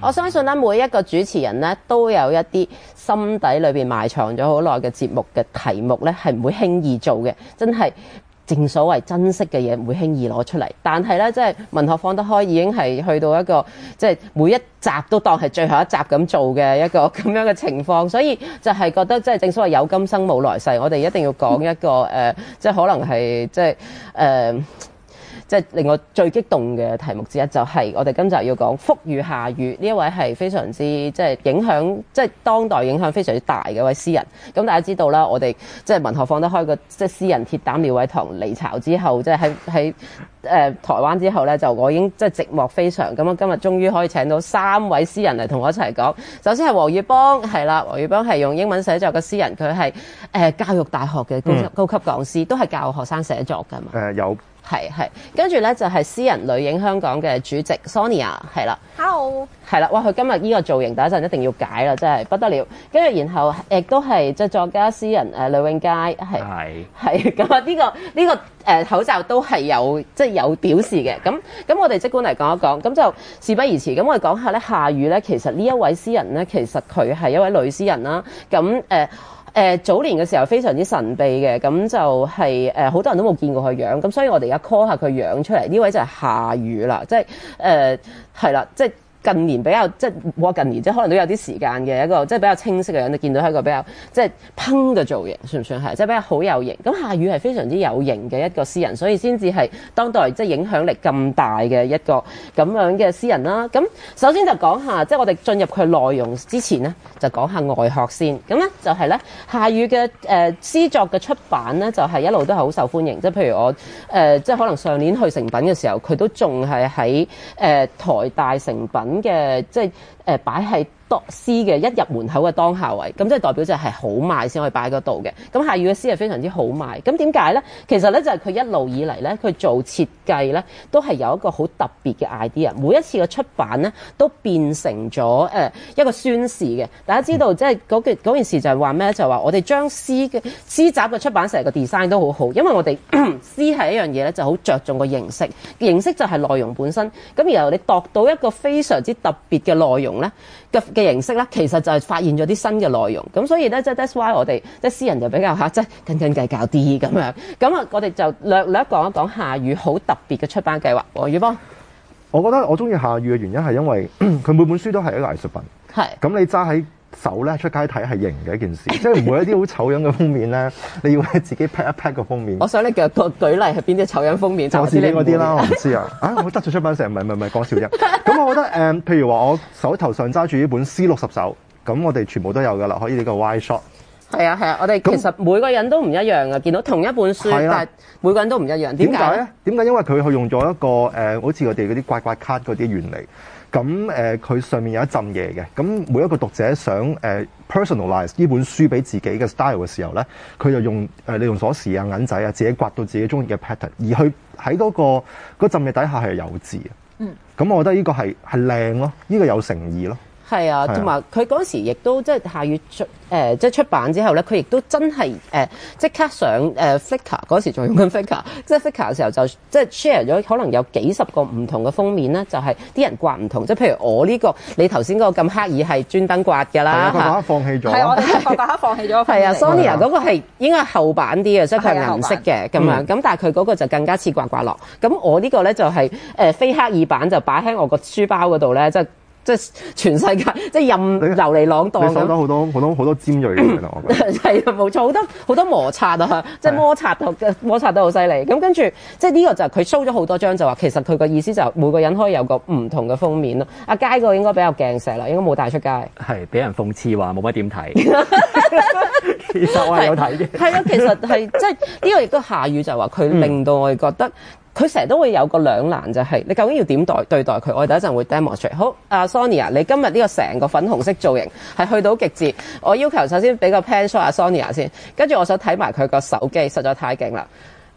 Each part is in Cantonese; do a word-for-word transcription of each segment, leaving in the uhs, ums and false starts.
我相信咧，每一個主持人咧都有一啲心底裏邊埋藏咗好耐嘅節目嘅題目咧，係唔會輕易做嘅，真係。正所謂珍惜嘅嘢唔會輕易攞出嚟，但係咧，即係文學放得開已經係去到一個即係每一集都當係最後一集咁做嘅一個咁樣嘅情況，所以就係覺得即係正所謂有今生冇來世，我哋一定要講一個誒、呃，即係可能係即係誒。呃即係令我最激動嘅題目之一，就係我哋今集要講福與夏雨呢一位係非常之即係影響，即係當代影響非常之大嘅一位詩人。咁大家知道啦，我哋即係文學放得開個即係詩人鐵膽廖偉棠離巢之後，即係喺喺誒台灣之後咧，就我已經即係寂寞非常。咁我今日終於可以請到三位詩人嚟同我一齊講。首先係黃裕邦，係啦，黃裕邦係用英文寫作嘅詩人，佢係誒教育大學嘅高級、嗯、高級講師，都係教學生寫作㗎嘛。誒、呃、有。係係，跟住咧就係詩人女影香港嘅主席 Sonia 係啦 ，Hello， 係啦，哇！佢今日呢個造型，等一陣一定要解啦，真係不得了。跟住然後亦都係即係作家詩人誒呂永佳係係咁啊！呢、這個呢、這個誒、呃、口罩都係有即係有表示嘅。咁咁我哋即管嚟講一講，咁就事不宜遲。咁我哋講下咧夏雨咧，其實呢一位詩人咧，其實佢係一位女詩人啦。咁誒。呃誒、呃、早年嘅時候非常之神秘嘅，咁就係誒好多人都冇見過佢樣，咁所以我哋而家 call 下佢樣出嚟。呢位就係夏雨啦，即係誒係啦，即係。近年比較即係冇話近年，即係可能都有啲時間嘅一個即係比較清晰嘅樣，你見到係一個比較即係烹嘅造型，算唔算係？即係比較好有型。咁夏雨係非常之有型嘅一個詩人，所以先至係當代即係影響力咁大嘅一個咁樣嘅詩人啦。咁首先就講下，即係我哋進入佢內容之前咧，就講下外殼先。咁咧就係咧夏雨嘅誒詩作嘅出版咧，就係、是、一路都係好受歡迎。即係譬如我誒、呃，即係可能上年去誠品嘅時候，佢都仲係喺誒台大誠品嘅即係誒擺喺當詩嘅一入門口嘅當下位，咁即係代表就係好賣先可以擺喺嗰度嘅。咁夏雨嘅詩係非常之好賣，咁點解咧？其實咧就係佢一路以嚟咧，佢做設計咧都係有一個好特別嘅 idea。每一次嘅出版咧都變成咗誒、呃、一個宣示嘅。大家知道即係嗰件嗰件事就係話咩？就係話我哋將詩嘅詩集嘅出版成個 design 都好好，因為我哋詩係一樣嘢咧就好着重個形式，形式就係內容本身。咁然後你度到一個非常之特別嘅內容咧嘅嘅形式咧，其實就係發現咗啲新嘅內容。咁所以咧，即係 that's why 我哋即係詩人就比較嚇，即係斤斤計較啲咁樣。咁啊，我哋就略略講一講夏雨好特別嘅出版計劃。黃裕邦， 我覺得我中意夏雨嘅原因係因為佢每本書都係一個藝術品。係。咁你揸喺手咧出街睇係型嘅一件事，即係唔會一啲好醜樣嘅封面咧，你要自己 pack 一 pack 個封面。 我想你嘅個舉例係邊啲醜樣封面？ 就自己嗰啲啦，我唔知啊。啊，我得罪出版社，唔係唔係唔係講笑啫。咁我覺得誒、嗯，譬如話我手頭上揸住呢本詩六十首，咁我哋全部都有噶啦，可以呢個 wide shot。 係啊係啊，我哋其實每個人都唔一樣嘅，見到同一本書，但係每個人都唔一樣。點解咧？點解？ 因為佢佢用咗一個誒、呃，好似我哋嗰啲刮刮卡嗰啲原理。咁誒，佢、呃、上面有一浸嘢嘅。咁每一個讀者想誒、呃、personalize 呢本書俾自己嘅 style 嘅時候咧，佢就用誒利用鎖匙啊、銀仔啊，自己刮到自己中意嘅 pattern，而去喺嗰、那個嗰浸嘢底下係有字嘅。嗯。咁我覺得呢個係係靚咯，呢、這個有誠意咯。 係啊，同埋佢嗰時亦都即係夏雨出誒、呃，即係出版之後咧，佢亦都真係誒即刻上誒、呃、Flickr 嗰時仲用緊 Flickr，即係 Flickr 嘅時候就即係 share 咗可能有幾十個唔同嘅封面咧，就係、是、啲人刮唔同，即係譬如我呢、這個你頭先嗰個咁刻意係專登刮㗎啦， 係啊，放棄咗， 係我哋個白放棄咗， 係啊 ，Sonia 嗰個係應該係厚版啲嘅，即係佢係銀色嘅咁樣，咁、嗯、但係佢嗰個就更加似刮刮樂，咁我呢個咧就係、是、誒、呃、非刻意版，就擺喺我個書包嗰度咧，即係。即係全世界，即係任流離浪蕩咁。 你收到好多好多好多尖鋭嘅嘢啦，我覺得。 係啊，冇錯，好多好多摩擦啊，即係摩擦到摩擦得好犀利。咁跟住，即係呢個就係佢 show 咗好多張，就話其實佢個意思就係每個人可以有個唔同嘅封面咯。阿佳個應該比較鏡石啦，應該冇帶出街。 係俾人諷刺話冇乜點睇。其實我係有睇嘅。係啊， 其實係即係呢個亦都夏雨就話佢令到我哋覺得。佢成日都會有個兩難，就係、是、你究竟要點對對待佢？我哋第一陣會 demonstrate。好，阿 Sonia，你今日呢個成個粉紅色造型係去到極致。我要求首先俾個 pan shot 阿 Sonia 先，跟住我想睇埋佢個手機，實在太勁啦。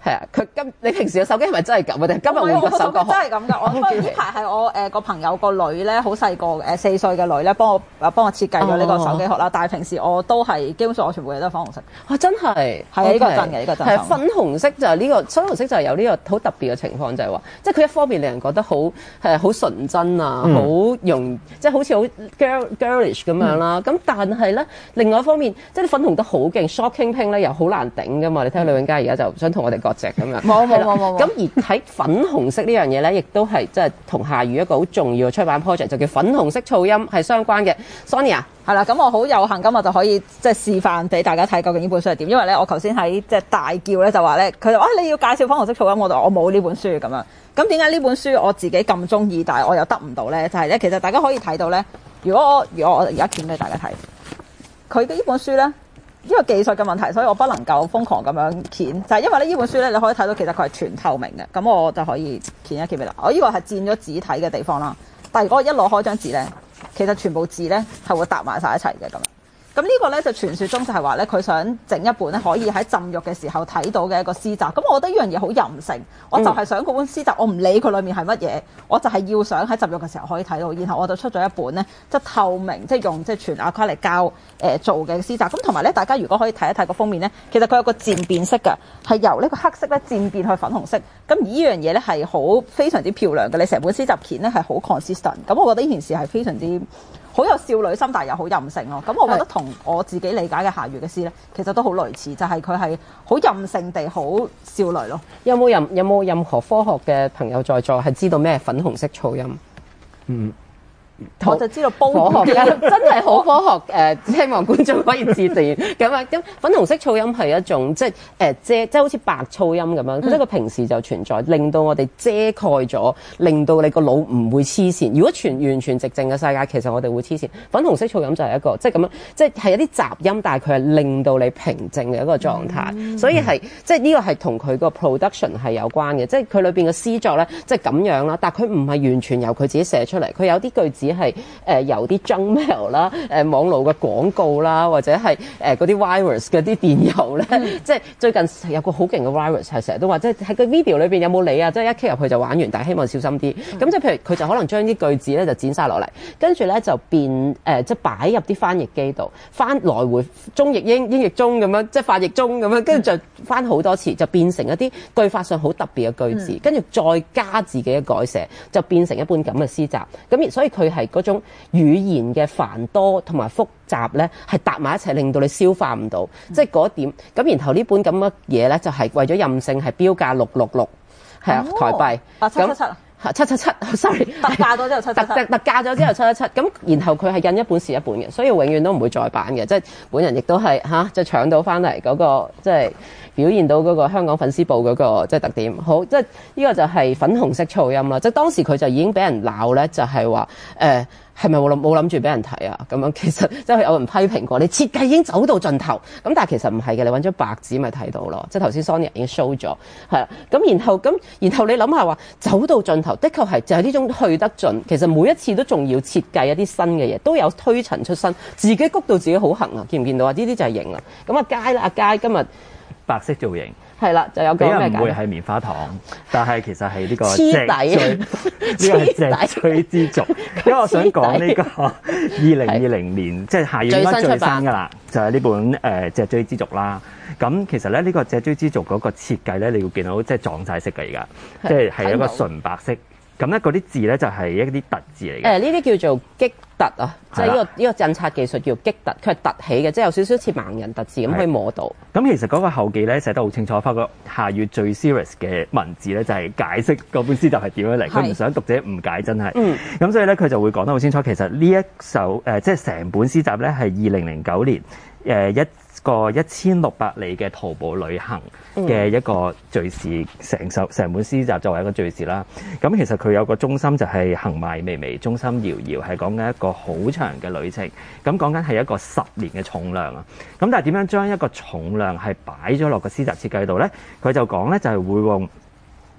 係啊，佢今你平時嘅手機係咪真係咁啊？定今日換我個手機殼？ 真係咁㗎。我不過呢排係我誒個朋友個女咧，好細個誒四歲嘅女咧，幫我誒幫我設計咗呢個手機殼啦。但係平時我都係基本上我全部嘢都係粉紅色。 啊，真係係啊，呢個真嘅，呢個真係粉紅色就係呢個粉紅色就係有呢個好特別嘅情況，就係話即係佢一方面令人覺得好係好純真啊，好容即係好似好 girl girlish 咁樣啦。咁但係咧另外一方面，即係你粉紅得好勁 shocking pink 咧又好難頂㗎嘛。你睇下呂永嘉而家就想同我哋割席咁樣。 冇冇冇冇。 咁而喺粉紅色呢樣嘢咧，亦都係即係同夏宇一個好重要嘅出版 project，就叫粉紅色噪音係相關嘅。Sonia 係啦，咁我好有幸今日就可以即係示範俾大家睇究竟呢本書係點。因為咧，我頭先喺即係大叫咧就話咧，佢就話、啊、你要介紹粉紅色噪音，我就我冇呢本書咁樣。咁點解呢本書我自己咁中意，但係我又得唔到咧？就係、是、咧，其實大家可以睇到咧，如果我如果我而家剪俾大家睇，佢嘅呢本書咧。因為技術嘅問題，所以我不能夠瘋狂咁樣掀，就係、是、因為咧呢本書咧，你可以睇到其實佢係全透明嘅，咁我就可以掀一掀俾你。我呢個係佔咗紙體嘅地方啦，但係如果我一攞開張紙咧，其實全部字咧係會搭埋晒一齊嘅咁樣。咁呢個咧就傳說中就係話咧，佢想整一本咧可以喺浸浴嘅時候睇到嘅一個詩集。咁我覺得呢樣嘢好任性，我就係想嗰本詩集，我唔理佢裡面係乜嘢，我就係要想喺浸浴嘅時候可以睇到。然後我就出咗一本咧，即係透明，即係用即係全亞克力膠誒做嘅詩集。咁同埋咧，大家如果可以睇一睇個封面咧，其實佢有個漸變色嘅，係由呢個黑色咧漸變去粉紅色。咁而呢樣嘢咧係好非常之漂亮嘅。你成本詩集片咧係好 consistent。咁我覺得呢件事係非常之好有少女心，但係又好任性咯。咁我覺得同我自己理解嘅夏宇嘅詩咧，其實都好類似，就係佢係好任性地好少女咯。 有冇任有冇任何科學嘅朋友在座係知道咩粉紅色噪音？ 嗯。 我就知道煲科學真係好科學誒、呃，希望觀眾可以自然咁啊。咁粉紅色噪音係一種即係誒遮，即係好似白噪音咁樣，即係佢平時就存在，令到我哋遮蓋咗，令到你個腦唔會黐線。如果全完全寂靜嘅世界，其實我哋會黐線。粉紅色噪音就係一個即係咁樣，即係係一啲雜音，但係佢係令到你平靜嘅一個狀態。嗯、所以係即係呢個係同佢個 production 係有關嘅，即係佢裏邊嘅詩作咧，即係咁樣啦。但係佢唔係完全由佢自己寫出嚟，佢有啲句子。只係誒由啲 junk mail 啦、誒網絡嘅廣告啦，或者係誒嗰啲 virus 嗰啲電郵咧，嗯、即係最近有個好勁嘅 virus 係成日都話，即係喺個 video 裏邊有冇你啊？即係一 click 入去就玩完，但係希望小心啲。咁、嗯、即係譬如佢就可能將啲句子咧就剪晒落嚟，跟住咧就變誒、呃、即係擺入啲翻譯機度，翻來回中譯英、英譯中咁樣，即係翻譯中咁樣，跟住就翻好多次，就變成一啲句法上好特別嘅句子，跟住、嗯、再加自己嘅改寫，就變成一本咁嘅詩集。咁所以佢係嗰種語言嘅繁多同埋複雜咧，係搭埋一齊，令到你消化唔到，嗯、即係嗰點。咁然後呢本咁嘅嘢咧，就係、是、為咗任性，係標價六六六，係啊台幣。 啊七七七啊， 七七七，sorry， 特價咗之後七七七， 特特價咗之後七七七。咁然後佢係印一本是一本嘅，所以永遠都唔會再版嘅。即係本人亦都係嚇，即係搶到翻嚟嗰個，即係表現到嗰個香港粉絲報嗰個即係特點。好，即係呢個就係粉紅色噪音啦。即係當時佢就已經俾人鬧咧，就係話誒。係咪冇諗冇諗住俾人睇啊？咁樣其實即係有人批評過，你設計已經走到盡頭。咁但係其實唔係嘅，你揾張白紙咪睇到咯。即係頭先 Sonia 已經 show 咗，係啦。咁然後咁，然後你諗下話走到盡頭，的確係就係呢種去得盡。其實每一次都仲要設計一啲新嘅嘢，都有推陳出新，自己谷到自己好行啊！見唔見到啊？呢啲就係型啦。咁阿佳啦，阿佳今日白色造型。 係啦，就有講咩解？ 唔會係棉花糖，但係其實係呢個黐底， 呢個係脊椎之族。因為我想講呢個二零二零年，即係夏宇應該最新㗎啦，就係呢本誒脊椎之族啦。咁其實咧，呢個脊椎之族嗰個設計咧，你會見到即係撞晒色㗎而家，即係係一個純白色。咁咧嗰啲字咧就係一啲凸字嚟嘅。誒呢啲叫做激凸啊，即係呢個呢個印刷技術叫激凸，佢係凸起嘅，即係有少少似盲人凸字咁可以摸到。咁其實嗰個後記咧寫得好清楚，發覺夏宇最 serious 嘅文字咧就係解釋嗰本詩集係點樣嚟，佢唔想讀者誤解真係。咁、嗯、所以咧佢就會講得好清楚，其實呢一首誒、呃、即係成本詩集咧係二零零九年誒、呃、一個一千六百里嘅徒步旅行嘅一個敘事，成首成本詩集作為一個敘事啦。咁其實佢有個中心就係行邁微微，中心遙遙，係講緊一個好長嘅旅程。咁講緊係一個十年嘅重量啊。咁但係點樣將一個重量係擺咗落個詩集設計度咧？佢就講咧就係會用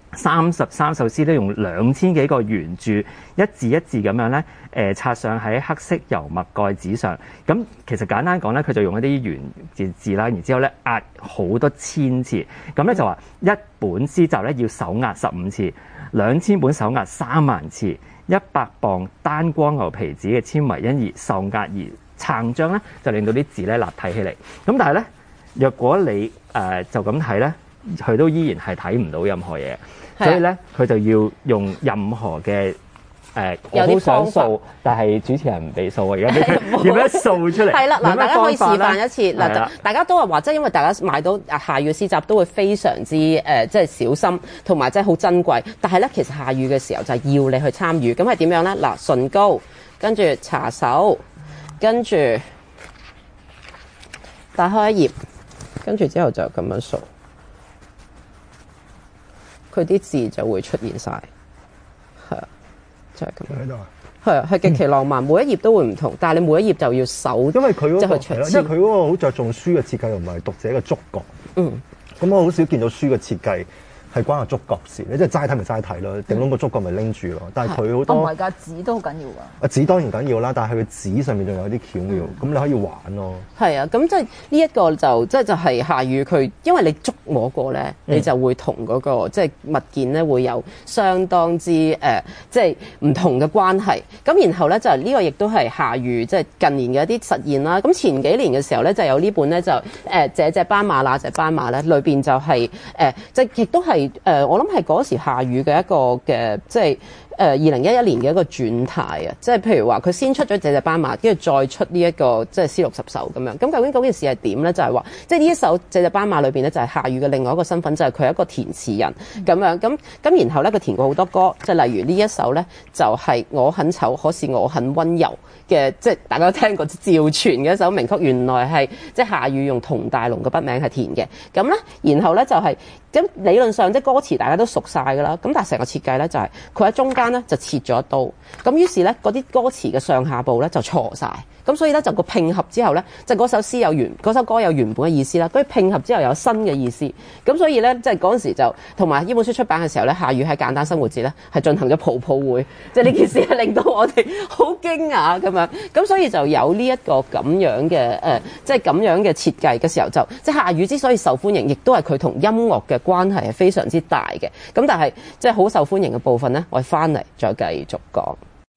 三十三首詩都用兩千幾個圓柱，一字一字咁樣咧，誒、呃、擦上喺黑色油墨蓋紙上。咁其實簡單講咧，佢就用一啲圓字字啦，然之後咧壓好多千次。咁咧就話一本詩集咧要手壓十五次，兩千本手壓三萬次，一百磅單光牛皮紙嘅纖維因而受壓而撐張咧，就令到啲字咧立體起嚟。咁但係咧，若果你誒、呃、就咁睇咧，佢都依然係睇唔到任何嘢。所以咧，佢就要用任何嘅誒、呃，我好想掃，但係主持人唔俾掃啊！而家點樣掃出嚟？ 係啦，嗱，大家可以示範一次嗱，大家都係話，即係因為大家買到夏雨嘅詩集都會非常之誒、呃，即係小心，同埋即係好珍貴。但係咧，其實夏雨嘅時候就係要你去參與。咁係點樣咧？嗱，唇膏，跟住搽手，跟住打開一頁，跟住之後就咁樣掃。佢啲字就會出現晒，係啊，就係咁樣。係啊，係極其浪漫，嗯、每一頁都會唔同，但係你每一頁就要手， 因為佢嗰、嗰個， 即係因為佢嗰個好着重書嘅設計，同埋讀者嘅觸覺。嗯，咁我好少見到書嘅設計係關個觸覺事，你即係齋睇咪齋睇咯，頂籠個觸覺咪拎住咯。但係佢好多， 唔係㗎，紙都好緊要㗎。 啊，紙當然緊要啦，但係佢紙上面仲有啲巧妙，咁、嗯、你可以玩咯。 係啊，咁即係呢一個就即係就係夏雨佢，因為你觸摸過咧，你就會同嗰、嗰個即係物件咧會有相當之誒、呃，即係唔同嘅關係。咁然後咧就呢、呢個亦都係夏雨即係近年嘅一啲實驗啦。咁前幾年嘅時候咧就有呢本咧就誒這隻斑馬那隻斑馬咧，裏邊就係、是、誒、呃、即係亦都係。誒、呃，我諗係嗰時夏雨嘅一個嘅，即係誒二零一一年嘅一個轉態啊！即係譬如話，佢先出咗這隻斑馬，跟住再出呢、這、一個即係詩六十首咁樣。咁究竟嗰件事係點咧？就係、是、話，即係呢一首這隻斑馬裏邊咧，就係夏雨嘅另外一個身份，就係佢係一個填詞人咁樣。咁咁然後咧，佢填過好多歌，即係例如呢一首咧，就係、是、我很醜，可是我很溫柔嘅，即係大家都聽過趙傳嘅一首名曲。原來係即係夏雨用佟大龍嘅筆名係填嘅。咁咧，然後咧就係、是。咁理論上即係歌詞大家都熟晒㗎啦，咁但係成個設計咧就係佢喺中間咧就切咗一刀，咁於是咧嗰啲歌詞嘅上下部咧就錯晒，咁所以咧就個拼合之後咧，即係嗰首詩有原嗰首歌有原本嘅意思啦，跟住拼合之後有新嘅意思，咁所以咧即係嗰陣時就同埋呢本書出版嘅時候咧，夏雨喺簡單生活節咧係進行咗抱抱會，即係呢件事係令到我哋好驚訝咁樣，咁所以就有呢一個咁樣嘅誒、呃，即係咁樣嘅設計嘅時候就，即係夏雨之所以受歡迎，亦都係佢同音樂嘅關係係非常之大嘅，咁但係即係好受歡迎嘅部分呢，我哋翻嚟再繼續講。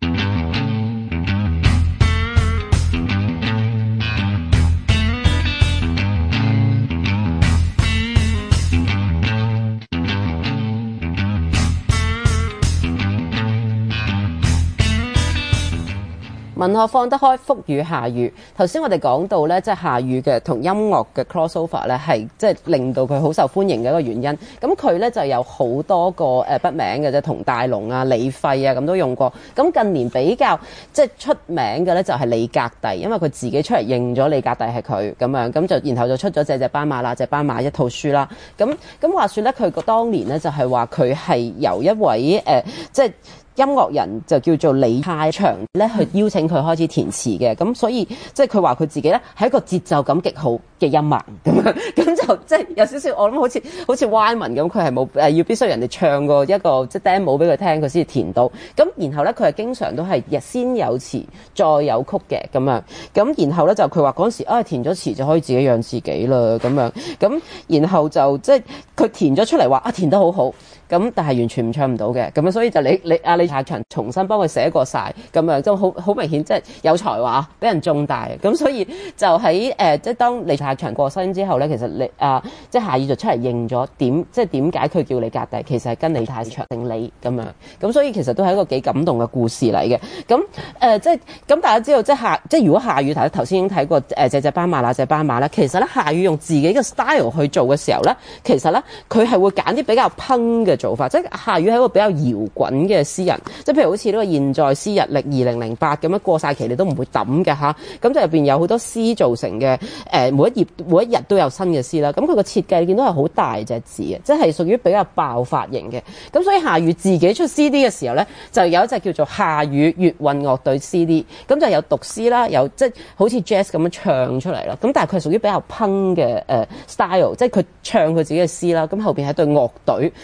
文學放得開，福與夏雨。頭先我哋講到咧，即係夏雨嘅同音樂嘅 crossover 咧，係即係令到佢好受歡迎嘅一個原因。咁佢咧就有好多個誒筆名嘅啫，同大龍啊、李費啊咁都用過。咁近年比較即係出名嘅咧，就係李格弟，因為佢自己出嚟認咗李格弟係佢咁樣，咁就然後就出咗這隻斑馬那隻斑馬一套書啦。咁咁話說咧，佢個當年咧就係話佢係由一位誒、呃、即係。音樂人就叫做李泰祥咧，去邀請佢開始填詞嘅，咁所以即係佢話佢自己咧係一個節奏感極好嘅音樂咁樣，咁就即係有少少我諗好似好似 Wyman 咁，佢係冇誒要必須人哋唱過一個即係 demo 俾佢聽，佢先至填到。咁然後咧佢係經常都係先有詞再有曲嘅咁樣，咁然後咧就佢話嗰陣時啊填咗詞就可以自己養自己啦咁樣，咁然後就即係佢填咗出嚟話啊填得好好。咁但係完全唔唱唔到嘅，咁樣所以就你你阿李泰祥重新幫佢寫過晒，咁樣就好好明顯，即係有才華，俾人中大。咁所以就喺誒、呃，即係當李泰祥過身之後咧，其實李啊，即係夏雨就出嚟認咗點，即係點解佢叫李格弟，其實係跟李泰祥定李咁樣。咁所以其實都係一個幾感動嘅故事嚟嘅。咁誒、呃，即係咁大家知道，即係夏，即係如果夏雨頭頭先已經睇過誒這隻斑馬那隻斑馬咧，其實咧夏雨用自己嘅 style 去做嘅時候咧，其實咧佢係會揀啲比較烹嘅做法，即係夏雨係一個比較搖滾嘅詩人，即係譬如好似呢個現在詩日曆二零零八咁樣過晒期你都唔會抌嘅吓，咁就入邊有好多詩造成嘅，誒、呃、每一頁每一日都有新嘅詩啦，咁佢個設計你見到係好大隻字嘅，即係屬於比較爆發型嘅，咁所以夏雨自己出 C D 嘅時候咧，就有一隻叫做夏雨粵韻樂隊 C D， 咁就有讀詩啦，有即係好似 jazz 咁樣唱出嚟啦，咁但係佢係屬於比較烹嘅誒 style，即係佢唱佢自己嘅詩啦，咁後邊係對樂隊係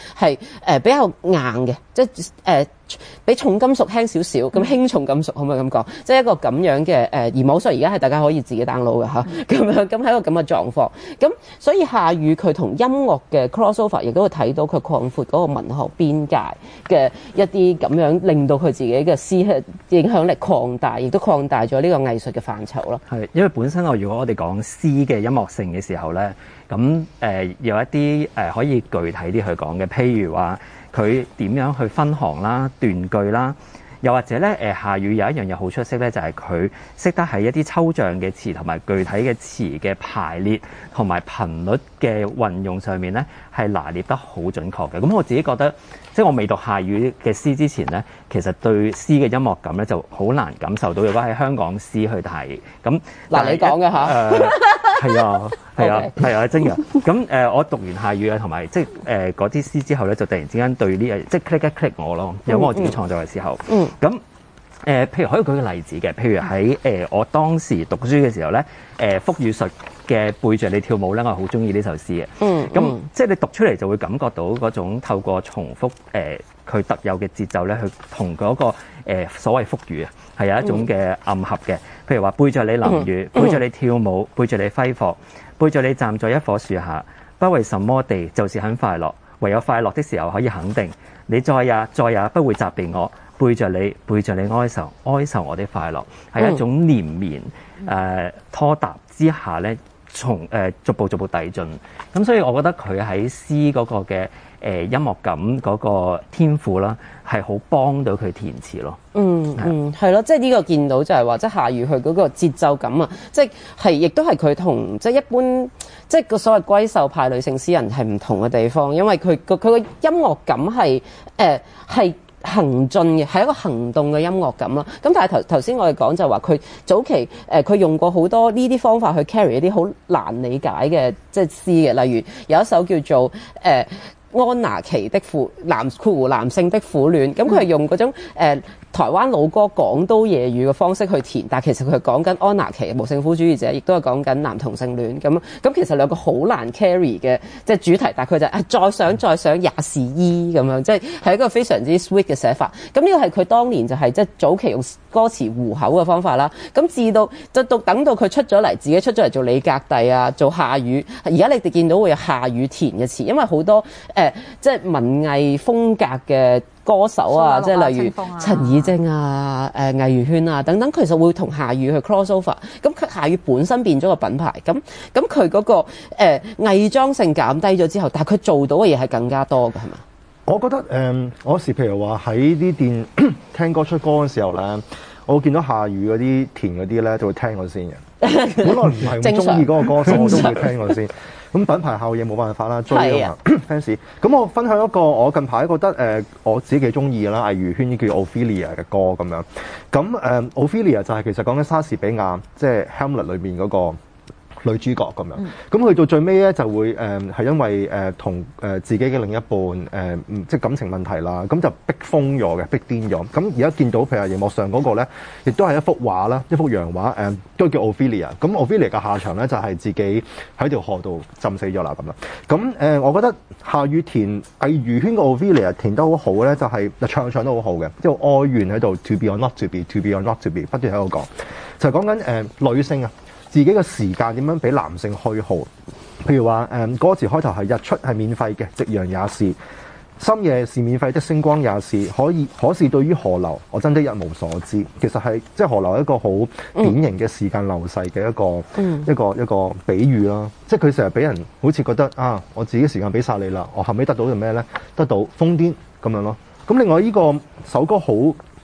誒比較硬嘅，即係誒、呃、比重金屬輕少少，咁輕重金屬可唔可以咁講？即係一個咁樣嘅誒，而冇錯而家係大家可以自己 download 嘅嚇，咁樣咁喺一個咁嘅狀況。咁所以夏宇佢同音樂嘅 crossover 亦都會睇到佢擴闊嗰個文學邊界嘅一啲咁樣，令到佢自己嘅詩影響力擴大，亦都擴大咗呢個藝術嘅範疇咯。 係，因為本身我如果我哋講詩嘅音樂性嘅時候咧，咁誒、呃、有一啲誒、呃、可以具體啲去講嘅，譬如話佢點樣去分行啦、斷句啦。又或者咧，誒夏宇有一樣嘢好出色咧，就係佢識得喺一啲抽象嘅詞同埋具體嘅詞嘅排列同埋頻率嘅運用上面咧，係拿捏得好準確嘅。咁我自己覺得，即係我未讀夏宇嘅詩之前咧，其實對詩嘅音樂感咧就好難感受到。如果喺香港詩去睇，咁嗱你講嘅嚇， 誒係啊係啊係啊真嘅。咁誒我讀完夏宇啊，同埋即係誒嗰啲詩之後咧，就突然之間對呢誒即係 click 一 click 我咯。有我自己創作嘅時候。嗯咁誒、呃，譬如可以舉個例子嘅，譬如喺誒、呃、我當時讀書嘅時候咧，誒、呃、福與術嘅背著你跳舞咧，我係好中意呢首詩嘅。嗯，咁、嗯、即係你讀出嚟就會感覺到嗰種透過重複誒佢特有嘅節奏咧，去同嗰、那個、呃、所謂福語啊，係有一種嘅暗合嘅。譬如話背著你淋雨，背著你跳舞，背著你揮霍，背著你站在一棵樹下，不為什麼地，就是很快樂。唯有快樂的時候可以肯定，你再也再也不會責備我。背著你，背著你哀愁，哀愁我的快樂，係一種連綿誒拖沓之下咧，從誒、呃、逐步逐步遞進。咁所以我覺得佢喺詩嗰個嘅誒、呃、音樂感嗰個天賦啦，係好幫到佢填詞咯。 嗯嗯，係咯，即係呢個見到就係話，即係夏宇佢嗰個節奏感啊，即係係亦都係佢同即係一般即係個所謂閨秀派女性詩人係唔同嘅地方，因為佢個佢個音樂感係誒係。呃行進嘅係一個行動嘅音樂感咯，咁但係頭頭先我哋講就話佢早期誒佢、呃、用過好多呢啲方法去 carry 一啲好難理解嘅即係詩嘅，例如有一首叫做誒、呃、安娜琪的苦男括弧男性的苦戀，咁佢係用嗰種誒、呃台灣老歌港都夜雨嘅方式去填，但其實佢係講緊安娜琪無政府主義者，亦都係講緊男同性戀咁。咁其實兩個好難 carry 嘅即係主題，但係佢就啊再想再想也是依咁樣，即係係一個非常之 sweet 嘅寫法。咁呢個係佢當年就係即係早期用歌詞糊口嘅方法啦。咁至到就到等到佢出咗嚟，自己出咗嚟做李格弟啊，做夏宇。而家你哋見到會有夏宇填嘅詞，因為好多誒、呃、即係文藝風格嘅歌手啊，即係例如陳以貞啊、誒魏如萱啊等等，其實會同夏宇去 crossover。咁佢夏宇本身變咗個品牌，咁咁佢嗰個誒、呃、偽裝性減低咗之後，但係佢做到嘅嘢係更加多嘅，係嘛？ 我覺得誒、呃，我時譬如話喺啲電聽歌出歌嘅時候咧，我見到夏宇嗰啲填嗰啲咧，就會聽我先嘅。本來唔係咁中意嗰個歌手，我都會聽我先。咁品牌效應冇辦法啦，追啊嘛 fans。咁我分享一個我近排覺得誒、呃、我自己幾中意嘅啦，魏如萱叫 Ophelia 嘅歌咁樣。咁誒、呃、Ophelia 就係其實講緊莎士比亞即係 Hamlet 裏面嗰個女主角咁樣。咁去到最尾咧就會誒係、呃、因為誒同誒自己嘅另一半誒、呃、即係感情問題啦，咁就逼瘋咗嘅，逼癲咗。咁而家見到譬如熒幕上嗰個咧，亦都係一幅畫啦，一幅洋畫誒、呃、都叫 Ophelia。咁 Ophelia 嘅下場咧就係、是、自己喺條河度浸死咗啦咁樣。咁誒、呃，我覺得夏宇填魏如萱嘅 Ophelia 填得好好咧，就係、是、唱唱得好好嘅，即係哀怨喺度 to be or not to be，to be or not to be，不斷喺度講，就係講緊誒女性啊。自己嘅時間點樣俾男性虛耗？譬如話誒、嗯、歌詞開頭係日出係免費嘅，夕陽也是；深夜是免費的，星光也是。可以，可是對於河流，我真的一無所知。其實係即係河流一個好典型嘅時間流逝嘅一個、嗯、一個一個比喻啦。即係佢成日俾人好似覺得啊，我自己時間俾晒你啦，我後尾得到嘅咩咧？得到瘋癲咁樣咯。咁另外呢個首歌好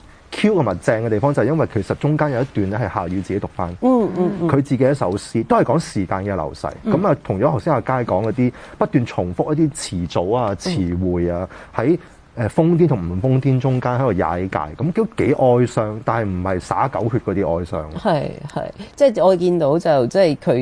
Q 同埋正嘅地方就係因為其實中間有一段咧係夏宇自己讀翻，嗯嗯嗯，佢自己一首詩都係講時間嘅流逝，咁啊同咗頭先阿佳講嗰啲不斷重複一啲詞組啊、詞彙啊，喺誒瘋癲同唔瘋癲中間喺度踩界，咁都幾哀傷，但係唔係灑狗血嗰啲哀傷。 係係，即係我見到就即係佢。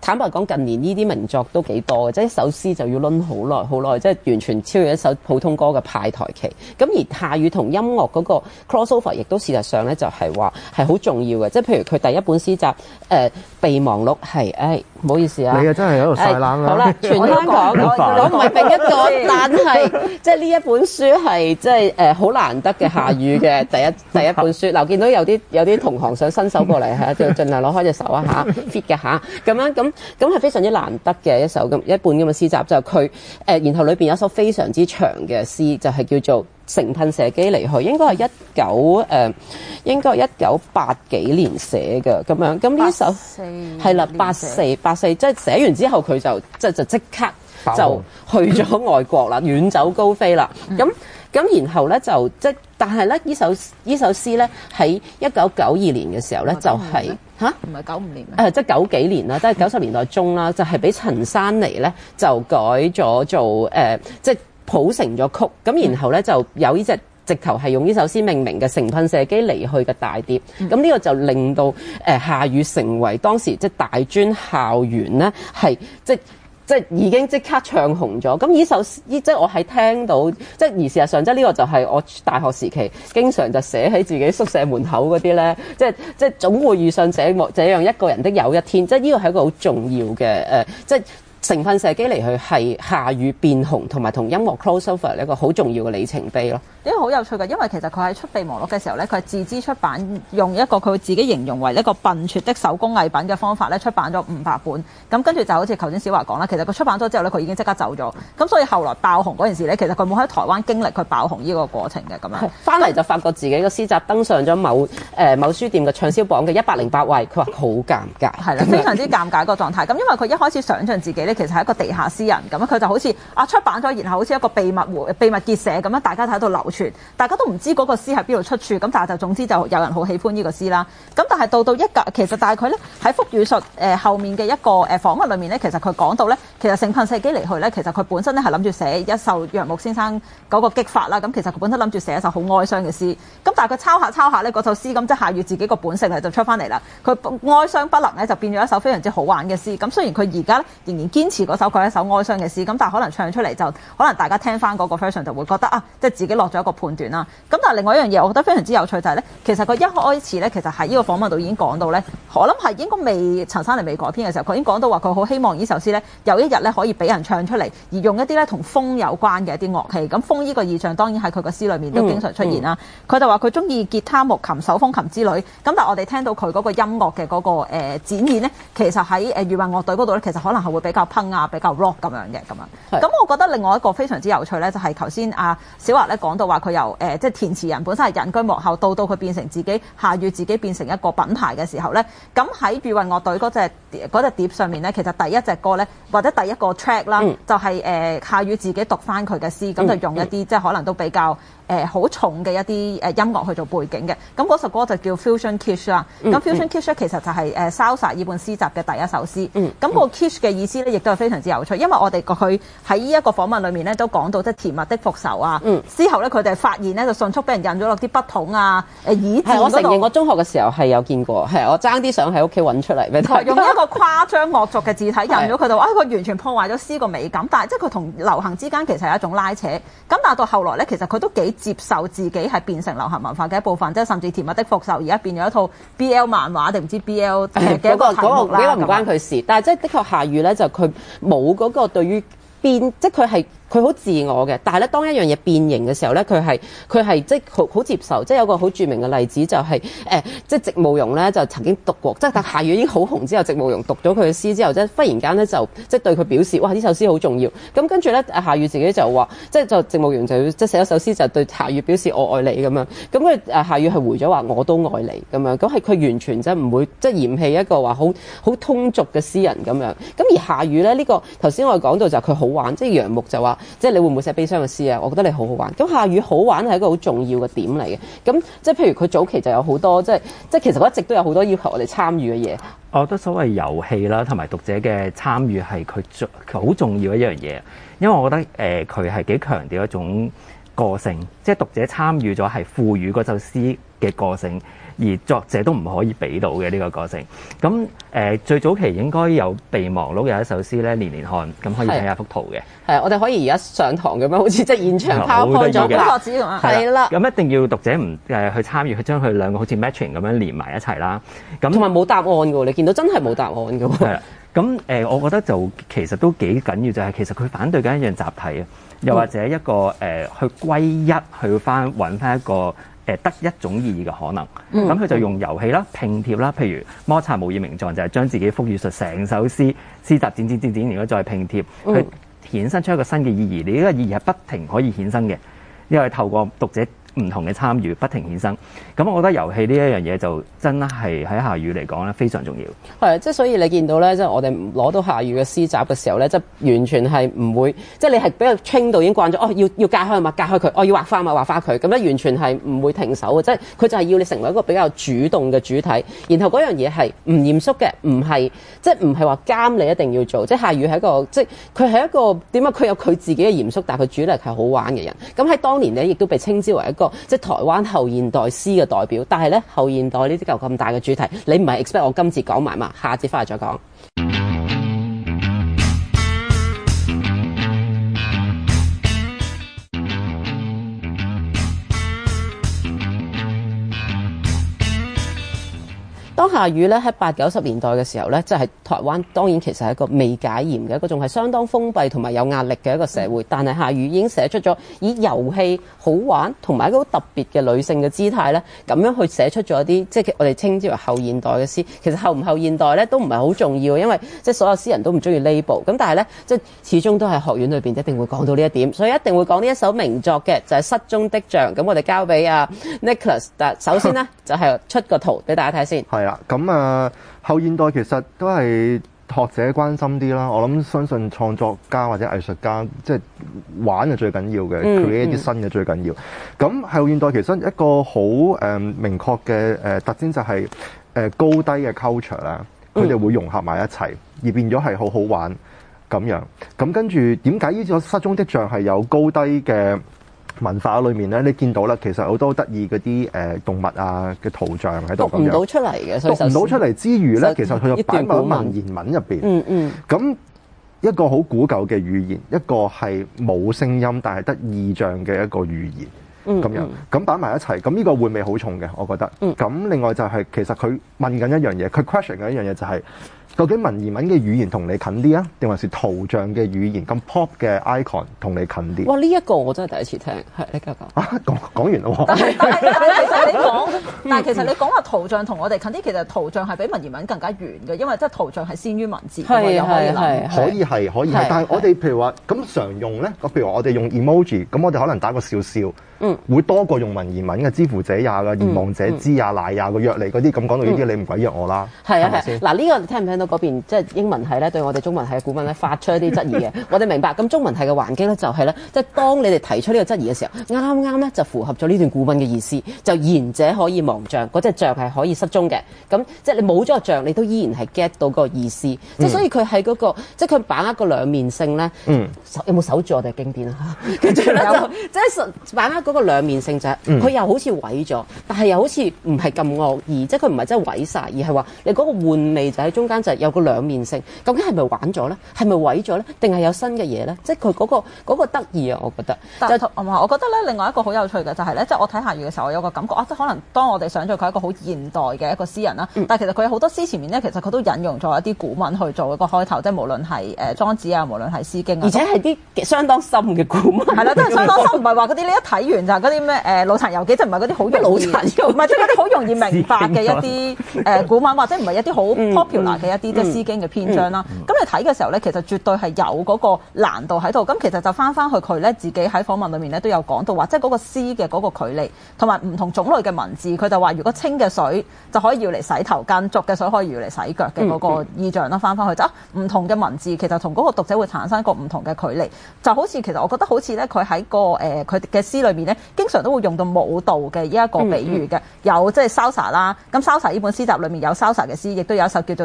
坦白講，近年呢啲名作都幾多嘅，即係一首詩就要攆好耐好耐，即係完全超越一首普通歌嘅派台期。咁而夏雨同音樂嗰個 crossover 亦都事實上咧就係話係好重要嘅，即係譬如佢第一本詩集誒、呃《備忘錄》係誒唔好意思啊， 你啊真係喺度晒冷啊！ 好啦，全香港我唔係另一個，但係即係呢一本書係即係誒好難得嘅夏雨嘅第一第一本書。嗱，見到有啲有啲同行想伸手過嚟嚇，就盡量攞開隻手啊嚇 fit 嘅嚇，咁樣咁咁係非常之難得嘅一首咁一本咁嘅詩集，就係佢誒，然後裏邊有一首非常之長嘅詩，就係、是、叫做《乘噴射機離去》，應該係一九誒，應該係一九八幾年寫嘅咁樣。咁呢首係啦，八四八四，即係寫完之後佢就即係就即刻就去咗外國啦，遠走高飛啦。咁咁、嗯、然後咧就即係，但係咧呢首呢首詩咧喺一九九二年嘅時候咧就係、是。嚇，唔係九五年咩？誒，即係九幾年啦，即係九十年代中啦，就係、是、俾陳珊妮咧就改咗做誒、呃，即係譜成咗曲。咁然後咧就有呢隻直頭係用呢首詩命名嘅《乘噴射機離去》嘅大碟。咁呢、嗯、個就令到誒、呃、夏雨成為當時即係大專校園咧係即係。即係已經即刻唱紅咗，咁呢首呢即係我係聽到，即係而事實上即係呢個就係我大學時期經常就寫喺自己宿舍門口嗰啲咧，即係即係總會遇上這這樣一個人的有一天，即係呢個係一個好重要嘅誒、呃，即係。乘噴射機離去係夏雨變紅同埋同音樂 crossover 一個好重要嘅里程碑咯。 呢個好有趣嘅，因為其實佢喺出備忘錄嘅時候咧，佢係自資出版，用一個佢自己形容為一個笨拙的手工藝品嘅方法咧出版咗五百本。咁跟住就好似頭先小華講啦，其實佢出版咗之後咧，佢已經即刻走咗。咁所以後來爆紅嗰件事咧，其實佢冇喺台灣經歷佢爆紅呢個過程嘅咁樣。 翻嚟就發覺自己嘅詩集登上咗某誒、呃、某書店嘅暢銷榜嘅一百零八位，佢話好尷尬， 係啦，非常之尷尬個狀態。咁因為佢一開始想像自己咧，其實係一個地下詩人咁，佢就好似啊出版咗，然後好似一個秘密會秘密結社咁樣，大家喺度流傳，大家都唔知嗰個詩喺邊度出處，咁但係就總之就有人好喜歡呢個詩啦。咁但係到到一格，其實但係佢咧喺腹語術誒、呃、後面嘅一個誒訪問裏面咧，其實佢講到咧，其實乘噴射機離去咧，其實佢本身咧係諗住寫一首楊牧先生嗰個激發啦。咁其實佢本身諗住寫一首好哀傷嘅詩，咁但係佢抄下抄下咧，嗰首詩咁即係夏雨自己個本性咧就出翻嚟啦。佢哀傷不能咧就變咗一首非常之好玩嘅詩。咁雖然佢而家咧仍然堅持嗰首佢一首哀傷嘅詩，咁但係可能唱出嚟就可能大家聽翻嗰個 version 就會覺得啊，即係自己落咗一個判斷啦。咁但係另外一樣嘢，我覺得非常之有趣就係咧，其實佢一開始咧，其實喺呢個訪問度已經講到咧，我諗係應該未陳珊妮未改編嘅時候，佢已經講到話佢好希望呢首詩咧有一日咧可以俾人唱出嚟，而用一啲咧同風有關嘅一啲樂器。咁風呢個意象當然喺佢個詩裏面都經常出現啦。佢、嗯嗯、就話佢中意吉他、木琴、手風琴之類。咁但係我哋聽到佢嗰個音樂嘅嗰、那個、呃、展現咧，其實喺誒餘韻樂隊嗰度咧，其實可能係會比較 punk 啊，比較 rock 咁樣嘅咁樣。咁是我覺得另外一個非常之有趣咧，就係頭先阿小華咧講到話佢由誒、呃、即係填詞人本身係隱居幕後，到到佢變成自己夏雨自己變成一個品牌嘅時候咧，咁喺餘韻樂隊嗰隻嗰隻碟上面咧，其實第一隻歌咧或者第一個 track 啦，嗯、就係、是、誒、呃、夏雨自己讀翻佢嘅詩，咁、嗯、就用一啲、嗯、即係可能都比較誒好、呃、重嘅一啲誒音樂去做背景嘅。咁嗰首歌就叫 Fusion Kitsch 啦。咁 Fusion Kitsch 其實就係誒 Salsa 呢本詩集嘅第一首詩。咁、嗯嗯、個 Kitsch 嘅意思咧，亦都係非常之有趣，因為我哋佢喺呢一個訪問裏面咧都講到即係甜蜜的復仇啊。嗯、之後咧佢哋發現咧就迅速俾人印咗落啲筆筒啊、誒椅子嗰度。係我承認，我中學嘅時候係有見過，係我爭啲想喺屋企揾出嚟俾大家。用一個誇張惡俗嘅字體印咗佢度，啊佢完全破壞咗詩個美感。但係即係佢同流行之間其實係一種拉扯。咁但係到後來咧，其實佢都幾接受自己係變成流行文化嘅一部分，即係甚至甜蜜的復仇而家變咗一套 B L 漫畫定唔知 B L 嘅一個題目啦。 嗰個唔關佢事，但係即係的確夏雨咧就佢冇嗰個對於變，即係佢係。佢好自我嘅，但係咧，當一樣嘢變形嘅時候咧，佢係佢係即係好好接受。即係有個好著名嘅例子就係、是、誒、呃，即係席慕容咧就曾經讀過，即係但夏雨已經好紅之後，席慕容讀咗佢嘅詩之後，即係忽然間咧就即係對佢表示，哇！呢首詩好重要。咁跟住咧，夏雨自己就話，即係就席慕容就要即係寫一首詩就對夏雨表示我愛你咁樣。咁佢誒夏雨係回咗話我都愛你咁樣。咁係佢完全即係唔會即係嫌棄一個話好好通俗嘅詩人咁樣。咁而夏雨咧呢、這個頭先我哋講到就係佢好玩，即係楊牧就話，即係你會唔會寫悲傷嘅詩啊？我覺得你好好玩。咁夏雨好玩係一個好重要嘅點嚟嘅。咁即係譬如佢早期就有好多即係即係其實佢一直都有好多要求我哋參與嘅嘢。 我覺得所謂遊戲啦，同埋讀者嘅參與係佢最好重要嘅一樣嘢。因為我覺得誒佢係幾強調一種個性，即係讀者參與咗係賦予嗰首詩嘅個性，而作者都唔可以俾到嘅呢、這個個性。咁誒、呃、最早期應該有備忘錄有一首詩咧，年年看，咁可以睇下幅圖嘅。 係，我哋可以而家上堂咁樣，好似即係現場拋開咗工作紙咁啊。 係啦， 咁一定要讀者唔誒去參與，去將佢兩個好似 matching 咁樣連埋一齊啦。咁同埋冇答案嘅喎，你見到真係冇答案嘅喎。 係啦，咁誒、呃，我覺得就其實都幾緊要，就係、是、其實佢反對緊一樣集體啊，又或者一個誒、呃、去歸一，去翻揾翻一個誒、呃、得一種意義嘅可能。咁佢、嗯、就用遊戲啦、拼貼啦，譬如摩擦無以名狀，就係、是、將自己福語術成首詩詩集剪剪剪剪，然後再拼貼， 嗯、 去衍生出一個新嘅意義。你呢個意義係不停可以衍生嘅，因為透過讀者唔同嘅參與，不停衍生。咁我覺得遊戲呢一樣嘢就真係喺夏宇嚟講咧非常重要。 係啊，即係所以你見到咧，即係我哋攞到夏宇嘅詩集嘅時候咧，即係完全係唔會，即係你係比較 train 到已經慣咗，哦要要隔開嘛，隔開佢，哦要畫花嘛，畫花佢，咁咧完全係唔會停手嘅，即係佢就係要你成為一個比較主動嘅主體，然後嗰樣嘢係唔嚴肅嘅，唔係即係唔係話監你一定要做，即係夏宇係一個即係佢係一個點啊？佢有佢自己嘅嚴肅，但係佢主力係好玩嘅人。咁喺當年咧，亦都被稱之為一個即係台灣後現代詩嘅代表。但係咧後現代呢啲嚿咁大嘅主題，你唔係 expect 我今節講埋嘛？下節翻嚟再講。當夏宇咧喺八九十年代嘅時候咧，即係台灣當然其實係一個未解嚴嘅一個，仲係相當封閉同埋有壓力嘅一個社會。但係夏宇已經寫出咗以遊戲好玩同埋一個好特別嘅女性嘅姿態咧，咁樣去寫出咗一啲即係我哋稱之為後現代嘅詩。其實後唔後現代咧都唔係好重要，因為即係所有詩人都唔中意 label。咁但係咧即係始終都係學院裏邊一定會講到呢一點，所以一定會講呢一首名作嘅就係、是、失蹤的象。咁我哋交俾阿 Nicholas， 但首先呢，就係、是、出個圖俾大家睇先。 係啊，咁啊後現代其實都係學者關心啲啦。我諗相信創作家或者藝術家即係玩係最緊要嘅、嗯、create 啲新嘅最緊要。咁後現代其實一個好誒、呃、明確嘅誒、呃、特徵就係、是、誒、呃、高低嘅 culture 啦，佢哋會融合埋一齊，而變咗係好好玩咁樣。咁跟住點解呢個失蹤的象係有高低嘅文化裏面咧，你見到啦，其實好多得意嗰啲誒動物啊嘅圖像喺度咁樣， 讀唔到出嚟嘅，讀唔到出嚟之餘咧，其實佢就擺埋文言文入邊。嗯嗯。咁一個好古舊嘅語言，一個係冇聲音但係得意象嘅一個語言，咁樣咁擺埋一齊，咁呢個回味好重嘅，我覺得。咁、嗯、另外就係、是、其實佢問緊一樣嘢，佢 question 緊一樣嘢就係、是。究竟文言文嘅語言同你近啲啊，定還是圖像嘅語言咁 pop 嘅 icon 同你近啲？ 哇！呢、這、一個我真係第一次聽，係你繼續講。 啊，講講完啦喎。 但係但係其實你講，但係其實你講話圖像同我哋近啲，其實圖像係比文言文更加遠嘅，因為即係圖像係先於文字。係係係。 可以係可以係，但係我哋譬如話咁常用咧，譬如話我哋用 emoji，咁我哋可能打個笑笑，嗯，會多過用文言文嘅知乎者也嘅言望者知呀賴呀個約你嗰啲，咁講到呢啲你唔鬼約我啦。 係啊係。嗱呢個你聽唔聽到嗰邊即係英文系咧對我哋中文系嘅顧問咧發出一啲質疑嘅？我哋明白。咁中文系嘅環境咧就係咧，即係當你哋提出呢個質疑嘅時候，啱啱咧就符合咗呢段顧問嘅意思，就言者可以忘象，嗰隻象係可以失蹤嘅。咁即係你冇咗個象，你都依然係 get 到個意思。即係、嗯、所以佢喺嗰個即係佢把握個兩面性咧。嗯。有冇守住我哋經典啊？跟住咧就即係把握嗰個兩面性就係、是，佢、嗯、又好似毀咗，但係又好似唔係咁惡意，即係佢唔係真係毀晒，而係話你嗰個換味就喺中間就係有個兩面性。究竟係咪玩咗咧？係咪毀咗咧？定係有新嘅嘢咧？即係佢嗰個嗰、嗰個得意啊！我覺得。但係同埋，我覺得咧，另外一個好有趣嘅就係、是、咧，即係我睇夏宇嘅時候，我有個感覺啊，即係可能當我哋想像佢係一個好現代嘅一個詩人啦，嗯、但係其實佢有好多詩前面咧，其實佢都引用咗一啲古文去做一個開頭，即係無論係誒莊子啊，無論係詩經啊， 而且係啲相當深嘅古文。係啦，真係相當深，唔係話嗰啲你一睇完就係嗰啲咩誒腦殘遊記，即係唔係嗰啲好容易，唔係即係嗰啲好容易明白嘅一啲誒古文，或者唔係一啲好 popular 嘅一啲即係詩經嘅篇章啦。咁你睇嘅時候咧，其實絕對係有嗰個難度喺度。咁其實就翻翻去佢咧自己喺訪問裏面咧都有講到話，即係嗰個詩嘅嗰個距離，同埋唔同種類嘅文字，佢就話如果清嘅水就可以要嚟洗頭巾，濁嘅水可以要嚟洗腳嘅嗰個意象啦。翻翻去就唔同嘅文字，其實同嗰個讀者會產生一個唔同嘅距離。就好似其實我覺得好似咧，佢喺個誒佢嘅詩裏面咧，經常都會用到舞蹈嘅呢一個比喻嘅，有即係 salsa 啦。咁 salsa 呢本詩集裏面有 salsa 嘅詩，亦都有一首叫做 Tango 嘅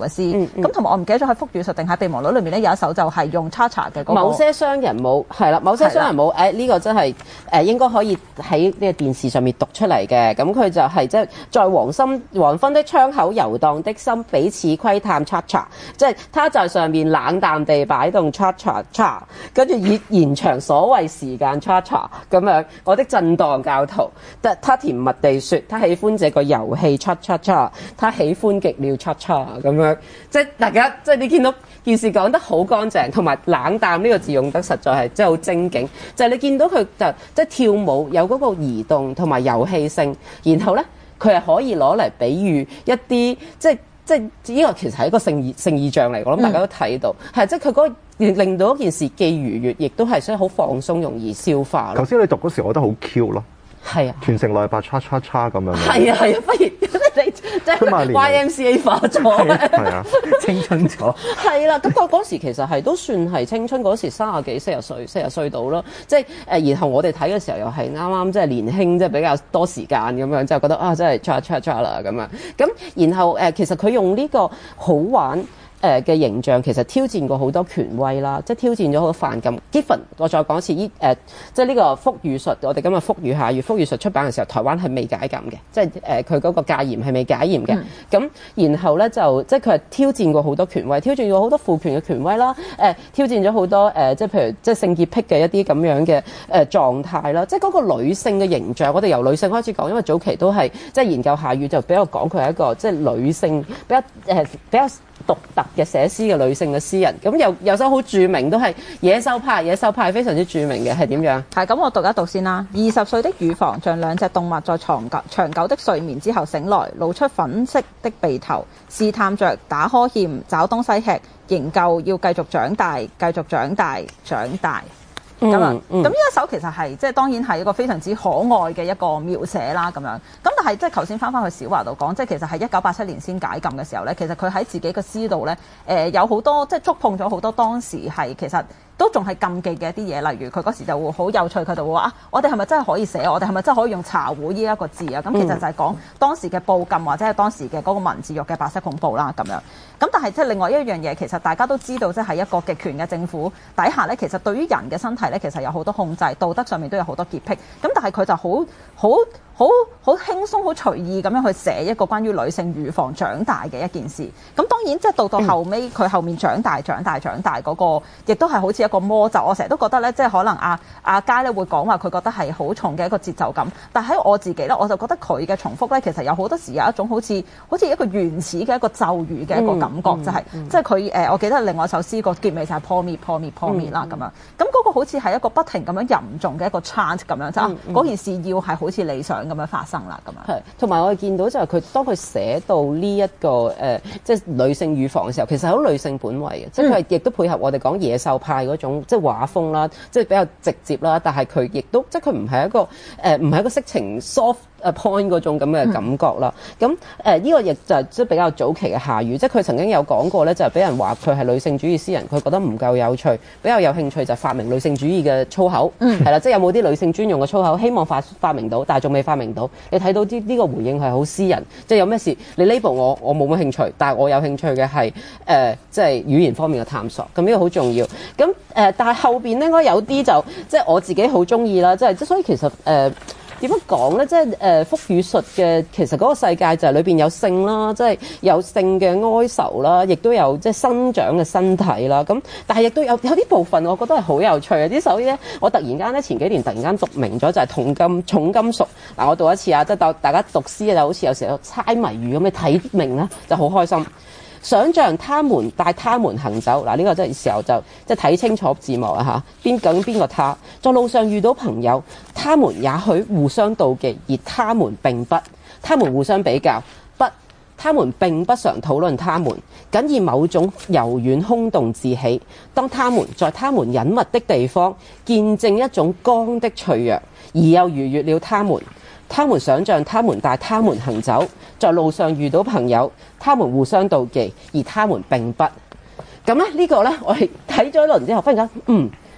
詩。咁同埋我唔記得咗喺福語術定喺備忘錄裏面咧有一首就係用 Cha-Cha 嘅嗰個。 某些商人舞係啦，某些商人舞誒呢個真係誒應該可以喺呢個電視上面讀出嚟嘅。咁佢就係即係在黃心黃昏的窗口遊蕩的心彼此窺探 Cha-Cha， 即係他在上面冷淡地擺動 Cha-Cha， 跟住以延長所謂時間 Cha-Cha 咁樣。我的震盪教徒，他甜蜜地說，他喜歡這個遊戲 Cha-Cha-Cha， 他喜歡極了 Cha-Cha 咁樣。即係大家即係你見到件事講得好乾淨，同埋冷淡呢個字用得實在係真係好精警。就係、是、你見到佢就即係跳舞有嗰個移動同埋遊戲性，然後咧佢係可以攞嚟比喻一啲即係即係呢個其實係一個性意性意象嚟，我諗大家都睇到係、嗯、即係佢嗰個令到一件事既愉悅，亦都係所以好放鬆，容易消化。 頭先你讀嗰時，我覺得好 Q 咯。 係啊， 全城內八叉叉叉咁樣。 係啊係啊，不如你即係 Y M C A 化咗， 係啊， 青春咗。 係啦，咁我嗰時其實係都算係青春，嗰時三十幾四十歲四十歲到咯，即係誒，然後我哋睇嘅時候又係啱啱即係年輕，即係比較多時間咁樣，就覺得啊，真係 cha cha cha 啦咁樣。咁然後誒，其實佢用呢個好玩誒嘅形象，其實挑戰過好多權威啦，即係挑戰咗好多犯禁。Given 我再講一次，依誒即係呢個福語術，我哋今日福語下月福語術出版嘅時候，台灣係未解禁嘅，即係誒佢嗰個戒嚴係未解嚴嘅。咁、嗯、然後咧就即係佢係挑戰過好多權威，挑戰過好多父權嘅權威啦，誒、呃、挑戰咗好多誒、呃、即係譬如即係性潔癖嘅一啲咁樣嘅誒、呃、狀態啦，即係嗰個女性嘅形象，我哋由女性開始講，因為早期都係即係研究下月就比較講佢係一個即係女性比較誒、呃、比較獨特嘅寫詩嘅女性嘅詩人，咁有有首好著名都係野獸派，野獸派非常之著名嘅係點樣？ 係咁，我讀一讀先啦。二十歲的乳房像兩隻動物在長久長久的睡眠之後醒來，露出粉色的鼻頭，試探着打呵欠，找東西吃，仍舊要繼續長大，繼續長大，長大。咁啊，咁呢一首其實係即係當然係一個非常之可愛嘅一個描寫啦，咁樣。咁但係即係頭先翻翻去小華度講，即係其實係一九八七年先解禁嘅時候咧，其實佢喺自己嘅詩度咧，誒、呃、有好多即係觸碰咗好多當時係其實都仲係禁忌嘅一啲嘢，例如佢嗰時就會好有趣，佢就會話啊，我哋係咪真係可以寫？我哋係咪真係可以用茶壺呢一個字啊？咁其實就係講當時嘅報禁或者係當時嘅嗰個文字獄嘅白色恐怖啦，咁樣。咁但係即係另外一樣嘢，其實大家都知道，即係一個極權嘅政府底下咧，其實對於人嘅身體咧，其實有好多控制，道德上面都有好多潔癖。咁但係佢就好好好好輕鬆、好隨意咁樣去寫一個關於女性乳房長大嘅一件事。咁當然即係到到後尾，佢後面長大、長大、長大嗰個，亦都係好似一個魔咒。我成日都覺得咧，即係可能阿阿佳咧會講話，佢覺得係好重嘅一個節奏感。但喺我自己咧，我就覺得佢嘅重複咧，其實有好多時有一種好似好似一個原始嘅一個咒語嘅一個感覺，嗯嗯、就係、是嗯、即係佢誒，我記得另外一首詩個結尾就係 pour me pour me pour me 啦咁樣。咁嗰個好似係一個不停咁樣吟誦嘅一個 chant 咁樣，即係嗰件事要係好似理想咁樣發生啦咁樣。係，同埋我哋見到就係佢當佢寫到呢、這、一個誒、呃，即係女性乳房嘅時候，其實係好女性本位嘅，嗯、即係佢亦都配合我哋講野獸派嗰種即係畫風啦，即係比較直接啦。但係佢亦都即係佢唔係一個誒，唔、呃、係一個色情 soft point 嗰種咁嘅感覺啦。咁誒呢個亦就係即係比較早期嘅下語，即係佢曾經有講過咧，就係、是、俾人話佢係女性主義詩人，佢覺得唔夠有趣，比較有興趣就係發明女性主義嘅粗口，係啦、嗯，即係有冇啲女性專用嘅粗口，希望發發明到，但係仲未發明到。你睇到啲呢個回應係好私人，即係有咩事你 label 我，我冇乜興趣，但係我有興趣嘅係誒，即係語言方面嘅探索，咁呢個好重要。咁誒、呃，但係後邊咧，應該有啲就即係我自己好中意啦，即係即所以其實誒。呃點樣講咧？即係誒福語術嘅，其實嗰個世界就係裏邊有性啦，即係有性嘅哀愁啦，亦都有即係生長嘅身體啦。咁但係亦都有有啲部分，我覺得係好有趣嘅。呢首咧，我突然間咧前幾年突然間讀明咗，就係銅金重金屬。嗱，我讀一次啊，即係當大家讀詩就好似有時候猜謎語咁，你睇明咧就好開心。想像他們帶他們行走，嗱、這、呢個真係時候就即係睇清楚字幕啊嚇，邊究竟邊個他？在路上遇到朋友，他們也許互相妒忌，而他們並不，他們互相比較，不，他們並不常討論他們，僅以某種柔軟空洞自喜。當他們在他們隱密的地方見證一種光的脆弱，而又逾越了他們。他們想像他們帶他們行走，在路上遇到朋友，他們互相妒忌，而他們並不。咁咧呢個咧，我係睇咗一輪之後，忽然間，嗯，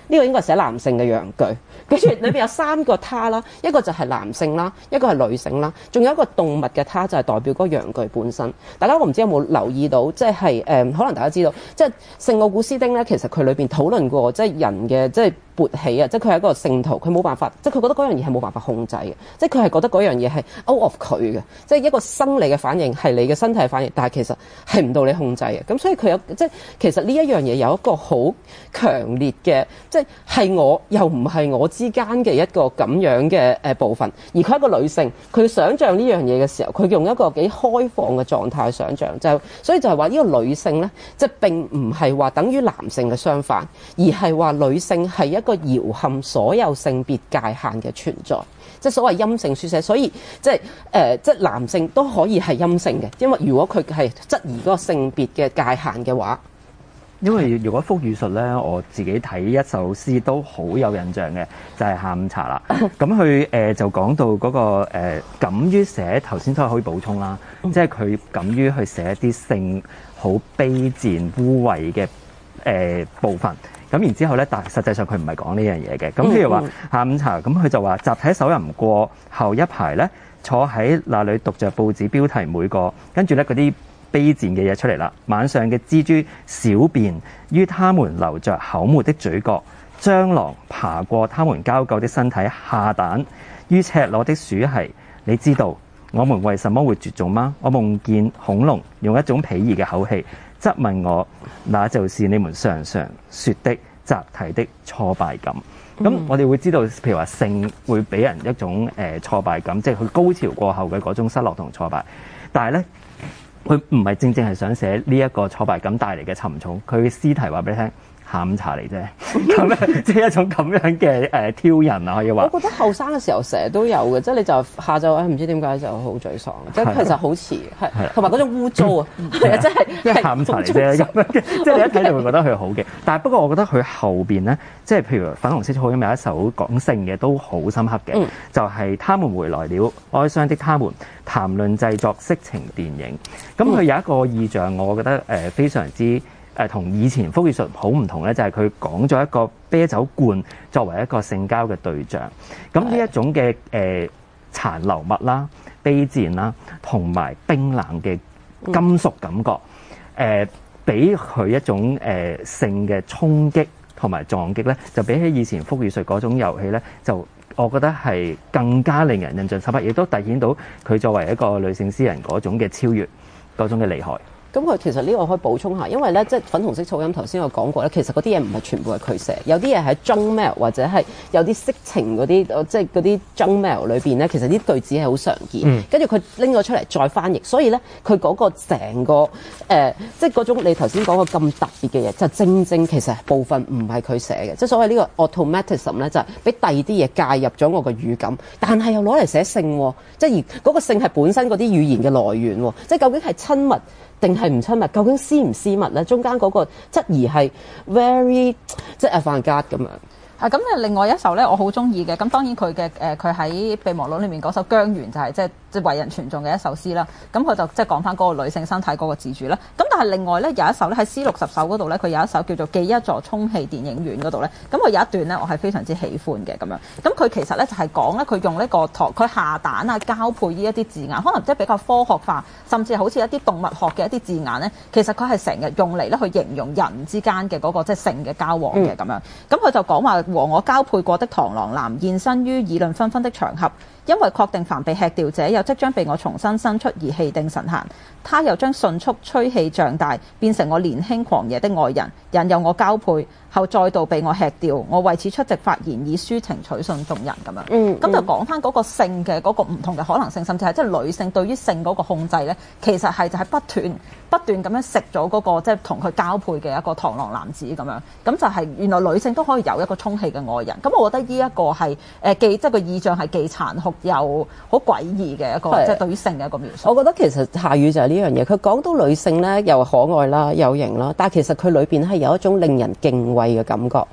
呢個應該係寫男性嘅陽具，跟住裏邊有三個他啦，一個就係男性啦，一個係女性啦，仲有一個動物嘅他就係代表嗰個陽具本身。大家我唔知有冇留意到，即係誒、嗯、可能大家知道，即係聖奧古斯丁咧，其實佢裏邊討論過即係人嘅即係勃起啊，即係佢係一個聖徒，佢冇辦法，即係佢覺得嗰樣嘢係冇辦法控制嘅，即係佢係覺得嗰樣嘢係 out of 佢嘅，即係一個生理嘅反應係你嘅身體反應，但係其實係唔到你控制嘅。咁所以佢有即係其實呢一樣嘢有一個好強烈嘅，即係係我又唔係我之間嘅一個咁樣嘅誒部分。而佢係一個女性，佢想像呢樣嘢嘅時候，佢用一個幾開放嘅狀態去想像，就所以就係話呢個女性咧，即係並唔係話等於男性嘅相反，而係話女性係一個搖撼所有性別界限嘅存在，即係所謂陰性書寫。所以即係誒、呃，即係男性都可以係陰性嘅，因為如果佢係質疑嗰個性別嘅界限嘅話。 因為如果腹語術咧，我自己睇一首詩都好有印象嘅，就係、是、下午茶啦。咁佢誒就講到嗰、那個誒、呃、敢於寫，頭先都可以補充啦，即係佢敢於去寫一啲性好卑賤污穢嘅誒部分。咁然之後咧，但實際上佢唔係講呢樣嘢嘅。咁譬如話下午茶，咁佢就話集體手淫過後一排咧，坐喺那裡讀着報紙標題每個，跟住咧嗰啲卑賤嘅嘢出嚟啦。晚上嘅蜘蛛小便於他們留着口沫的嘴角，蟑螂爬過他們交舊的身體下蛋於赤裸的鼠蹊。你知道我們為什麼會絕種嗎？我夢見恐龍用一種鄙夷嘅口氣質問我，那就是你們常常說的集體的挫敗感。咁、嗯、我哋會知道，譬如話性會俾人一種誒、呃、挫敗感，即係佢高潮過後嘅嗰種失落同挫敗。但係咧，佢唔係正正係想寫呢一個挫敗感帶嚟嘅沉重。佢嘅詩題話俾你聽，下午茶嚟啫，咁樣即係一種咁樣嘅誒、呃、挑人啊，可以話。 我覺得後生嘅時候成日都有嘅，即係你就下晝誒唔知點解就好沮喪，即係其實好似係同埋嗰種污糟啊，係啊，真係下午茶嚟啫咁樣嘅，即係你一睇就會覺得佢好嘅。但係不過我覺得佢後邊咧，即係譬如粉紅色草原有一首講性嘅都好深刻嘅，嗯、就係他們回來了，哀傷的他們談論製作色情電影。咁佢有一個意象，我覺得誒、呃、非常之。誒同以前腹語術好唔同咧，就係佢講咗一個啤酒罐作為一個性交嘅對象。咁呢一種嘅誒、呃、殘留物啦、卑賤啦，同埋冰冷嘅金屬感覺，誒俾佢一種誒、呃、性嘅衝擊同埋撞擊咧，就比起以前腹語術嗰種遊戲咧，就我覺得係更加令人印象深刻，亦都凸顯到佢作為一個女性詩人嗰種嘅超越，嗰種嘅厲害。 咁佢其實呢個可以補充下，因為咧即係粉紅色噪音頭先我講過咧，其實嗰啲嘢唔係全部係佢寫，有啲嘢喺 junk mail 或者係有啲色情嗰啲，即係嗰啲 junk mail 裏邊咧，其實啲句子係好常見。跟住佢拎咗出嚟再翻譯，所以咧佢嗰個成個誒、呃，即係嗰種你頭先講個咁特別嘅嘢，就正正其實部分唔係佢寫嘅，即係所謂呢個 automatism 咧，就係俾第二啲嘢介入咗我個語感，但係又攞嚟寫性喎，即係而嗰個性係本身嗰啲語言嘅來源喎，即係究竟係親密定係唔親密？究竟私唔私密咧？中間嗰個質疑係 very 即係 avant-garde 咁樣。 啊，咁啊，另外一首咧，我好中意嘅，咁當然佢嘅誒，佢喺《備忘錄》裏面嗰首《姜源》就係即係即係為人傳頌嘅一首詩啦。咁佢就即係講翻嗰個女性身體嗰個自主啦。咁但係另外咧有一首咧喺 C 六十首嗰度咧，佢有一首叫做《記一座充氣電影院》嗰度咧。咁佢有一段咧，我係非常之喜歡嘅咁樣。咁佢其實咧就係講咧，佢用呢個托佢下蛋啊、交配呢一啲字眼，可能即係比較科學化，甚至好似一啲動物學嘅一啲字眼咧。其實佢係成日用嚟咧去形容人之間嘅嗰個即係性嘅交往嘅咁樣。咁佢就講話。和我交配過的螳螂男現身於議論紛紛的場合，因為確定凡被吃掉者又即將被我重新生出而氣定神閒，他又將迅速吹氣脹大，變成我年輕狂野的愛人，引誘我交配後再度被我吃掉。我為此出席發言，以抒情取信眾人咁樣。嗯，咁就講翻嗰個性嘅嗰個唔同嘅可能性，甚至係即係女性對於性嗰個控制咧，其實係就係不斷不斷咁樣食咗嗰個即係同佢交配嘅一個螳螂男子咁樣。咁就係原來女性都可以有一個充氣嘅愛人。咁我覺得呢一個係誒既即係個意象係既殘酷又好詭異嘅一個即係對於性嘅一個描述。 我覺得其實夏雨就係呢樣嘢，佢講到女性咧又可愛啦，有型啦，但係其實佢裏邊係有一種令人敬畏嘅感覺。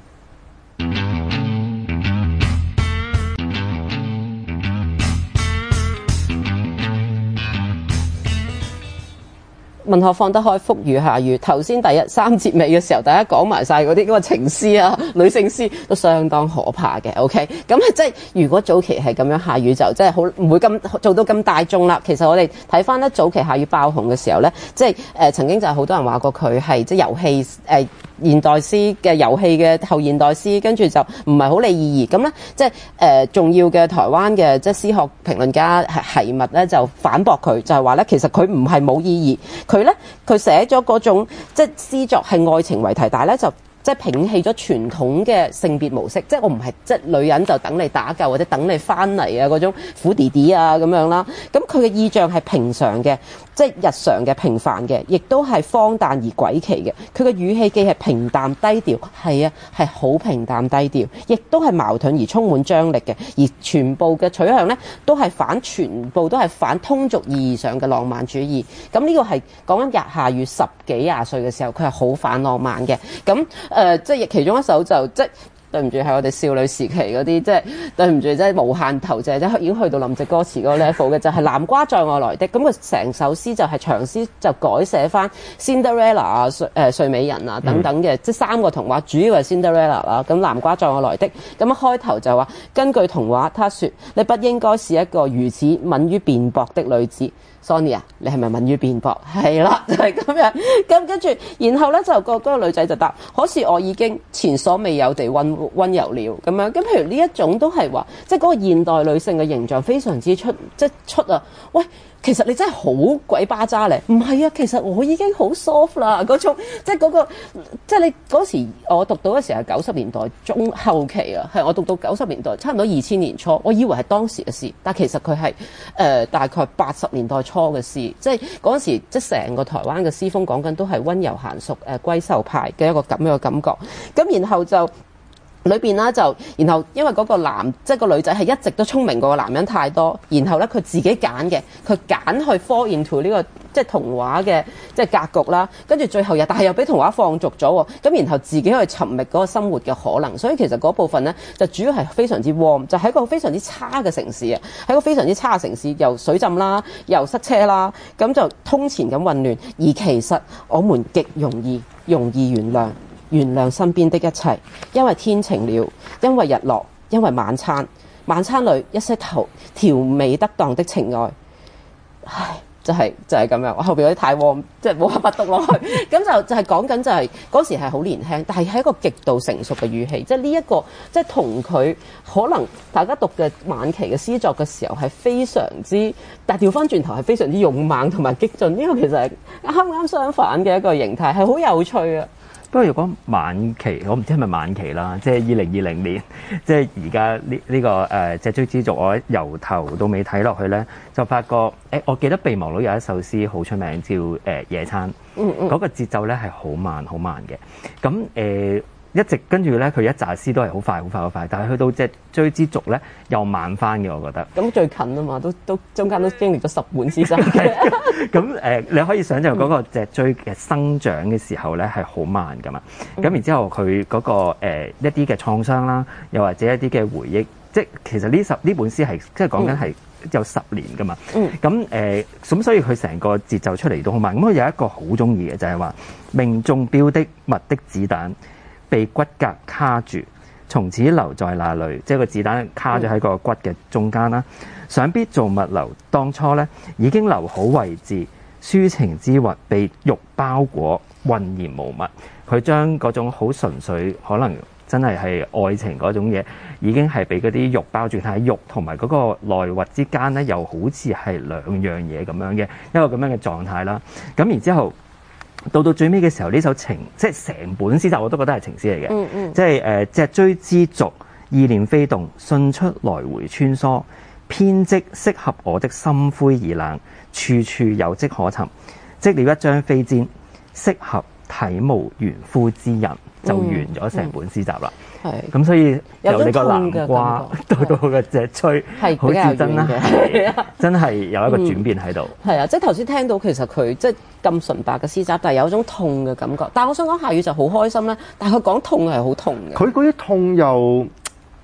文學放得開，福與下雨。頭先第一三節尾嘅時候，大家講埋晒嗰啲嗰個情詩啊、女性詩都相當可怕嘅。OK，咁啊，即係如果早期係咁樣，下雨就即係好唔會咁做到咁大眾啦。其實我哋睇翻咧早期下雨爆紅嘅時候咧，即係誒、呃、曾經就係好多人話過佢係即係遊戲誒。呃現代詩嘅遊戲嘅後現代詩，跟住就唔係好理意義咁咧，即係誒、呃、重要嘅台灣嘅即係詩學評論家係係物咧就反駁佢，就係話咧其實佢唔係冇意義，佢咧佢寫咗嗰種即係詩作係愛情為題，但係咧就即係摒棄咗傳統嘅性別模式，即係我唔係即係女人就等你打救或者等你翻嚟啊嗰種苦弟弟啊咁樣啦，咁佢嘅意象係平常嘅。即係日常嘅平凡嘅，亦都係荒誕而詭奇嘅。佢嘅語氣既係平淡低調，係啊，係好平淡低調，亦都係矛盾而充滿張力嘅。而全部嘅取向咧，都係反，全部都係反通俗意義上嘅浪漫主義。咁呢個係講緊日下雨十幾廿歲嘅時候，佢係好反浪漫嘅。咁誒、呃，即係其中一首就即係。對唔住，係我哋少女時期嗰啲，即係對唔住，即係無限投射，即係已經去到林夕歌詞嗰個 level 嘅，就係、是、南瓜在我來的。咁佢成首詩就係長詩，就改寫翻 Cinderella 啊、睡誒睡美人啊等等嘅，嗯、即係三個童話，主要係 Cinderella 啦。咁南瓜在我來的，咁一開頭就話根據童話，他說你不應該是一個如此敏於辯駁的女子。Sonia， 你係咪敏於辯駁？係啦，就係、是、咁樣。咁跟住，然後咧就、那個嗰、那個女仔就答：可是我已經前所未有地溫溫柔了。咁樣。咁譬如呢一種都係話，即係嗰個現代女性嘅形象非常之出，即係出啊！喂，其實你真係好鬼巴渣咧。唔係啊，其實我已經好 soft 啦。嗰種即係嗰、那個，即係你嗰時我讀到嘅時候係九十年代中後期啊，係我讀到九十年代，差唔多二千年初。我以為係當時嘅事，但其實佢係誒大概八十年代初嘅詩，即係嗰陣時，即係成個台灣嘅詩風講緊都係溫柔嫻淑誒閨秀派嘅一個咁樣嘅感覺。咁然後就裏邊啦，就然後因為嗰個男即係個女仔係一直都聰明過個男人太多，然後咧佢自己揀嘅，佢揀去 fall into 呢個即係童話嘅即係格局啦。跟住最後又但係又俾童話放逐咗喎，咁然後自己去尋覓嗰個生活嘅可能。所以其實嗰部分咧就主要係非常之 warm，就喺一個非常之差嘅城市啊，喺個非常之差嘅城市，又水浸啦，又塞車啦，咁就通前咁混亂。而其實我們極容易容易原諒。原諒身邊的一切，因為天晴了，因為日落，因為晚餐，晚餐裏一些調調味得當的情愛，唉，就係、是、就係、是、咁樣。我後邊嗰啲太 warm，即係冇辦法讀落去。咁就就係講緊就係、是、嗰時係好年輕，但係係一個極度成熟嘅語氣，即係呢一個即係同佢可能大家讀嘅晚期嘅詩作嘅時候係非常之，但係調翻轉頭係非常之勇猛同埋激進。呢、這個其實係啱啱相反嘅一個形態，係好有趣啊！ 不過如果晚期，我唔知係咪晚期啦，即係二零二零年，即係而家呢呢個誒《脊椎之族》，我由頭到尾睇落去咧，就發覺誒、欸，我記得備忘錄有一首詩好出名，叫誒、呃《野餐》，嗯嗯，嗰個節奏咧係好慢好慢嘅，咁誒。呃一直跟住咧，佢一紮詩都係好快、好快、好快，但係去到脊椎之族咧，又慢翻嘅，我覺得。咁最近啊嘛，都都中間都經歷咗十本詩集嘅。咁誒、呃，你可以想象嗰個脊椎嘅生長嘅時候咧，係好慢噶嘛。咁、嗯、然之後佢嗰、那個、呃、一啲嘅創傷啦，又或者一啲嘅回憶，即係其實呢十呢本詩係即係講緊係有十年噶嘛。咁誒、嗯，咁、呃、所以佢成個節奏出嚟都好慢。咁我有一個好中意嘅就係、是、話，命中標的物的子彈。被骨骼卡住，從此留在那裏，即係個子彈卡咗喺個骨嘅中間啦。想必造物流當初咧已經留好位置，抒情之魂被肉包裹，渾然無物。佢將嗰種好純粹，可能真係係愛情嗰種嘢，已經係俾嗰啲肉包住。但係肉同埋嗰個內核之間咧，又好似係兩樣嘢咁樣嘅一個咁樣嘅狀態啦。咁然之後。到到最尾嘅時候，呢首情即係成本詩集我都覺得係情詩嚟嘅，嗯嗯，即係誒脊椎之族，意念飛動，迅速來回穿梭，編織適合我的心灰意冷，處處有跡可尋，織了一張飛氈，適合體無完膚之人，就完咗成本詩集啦。係、嗯，咁、嗯、所以由你個南瓜到到個脊椎，係好似真係真係有一個轉變喺度。係、嗯、 啊，即係頭先聽到其實佢即係咁純白嘅詩集，但係有一種痛嘅感覺。但係我想講下雨就好開心咧，但係佢講痛係好痛嘅。 佢嗰啲痛又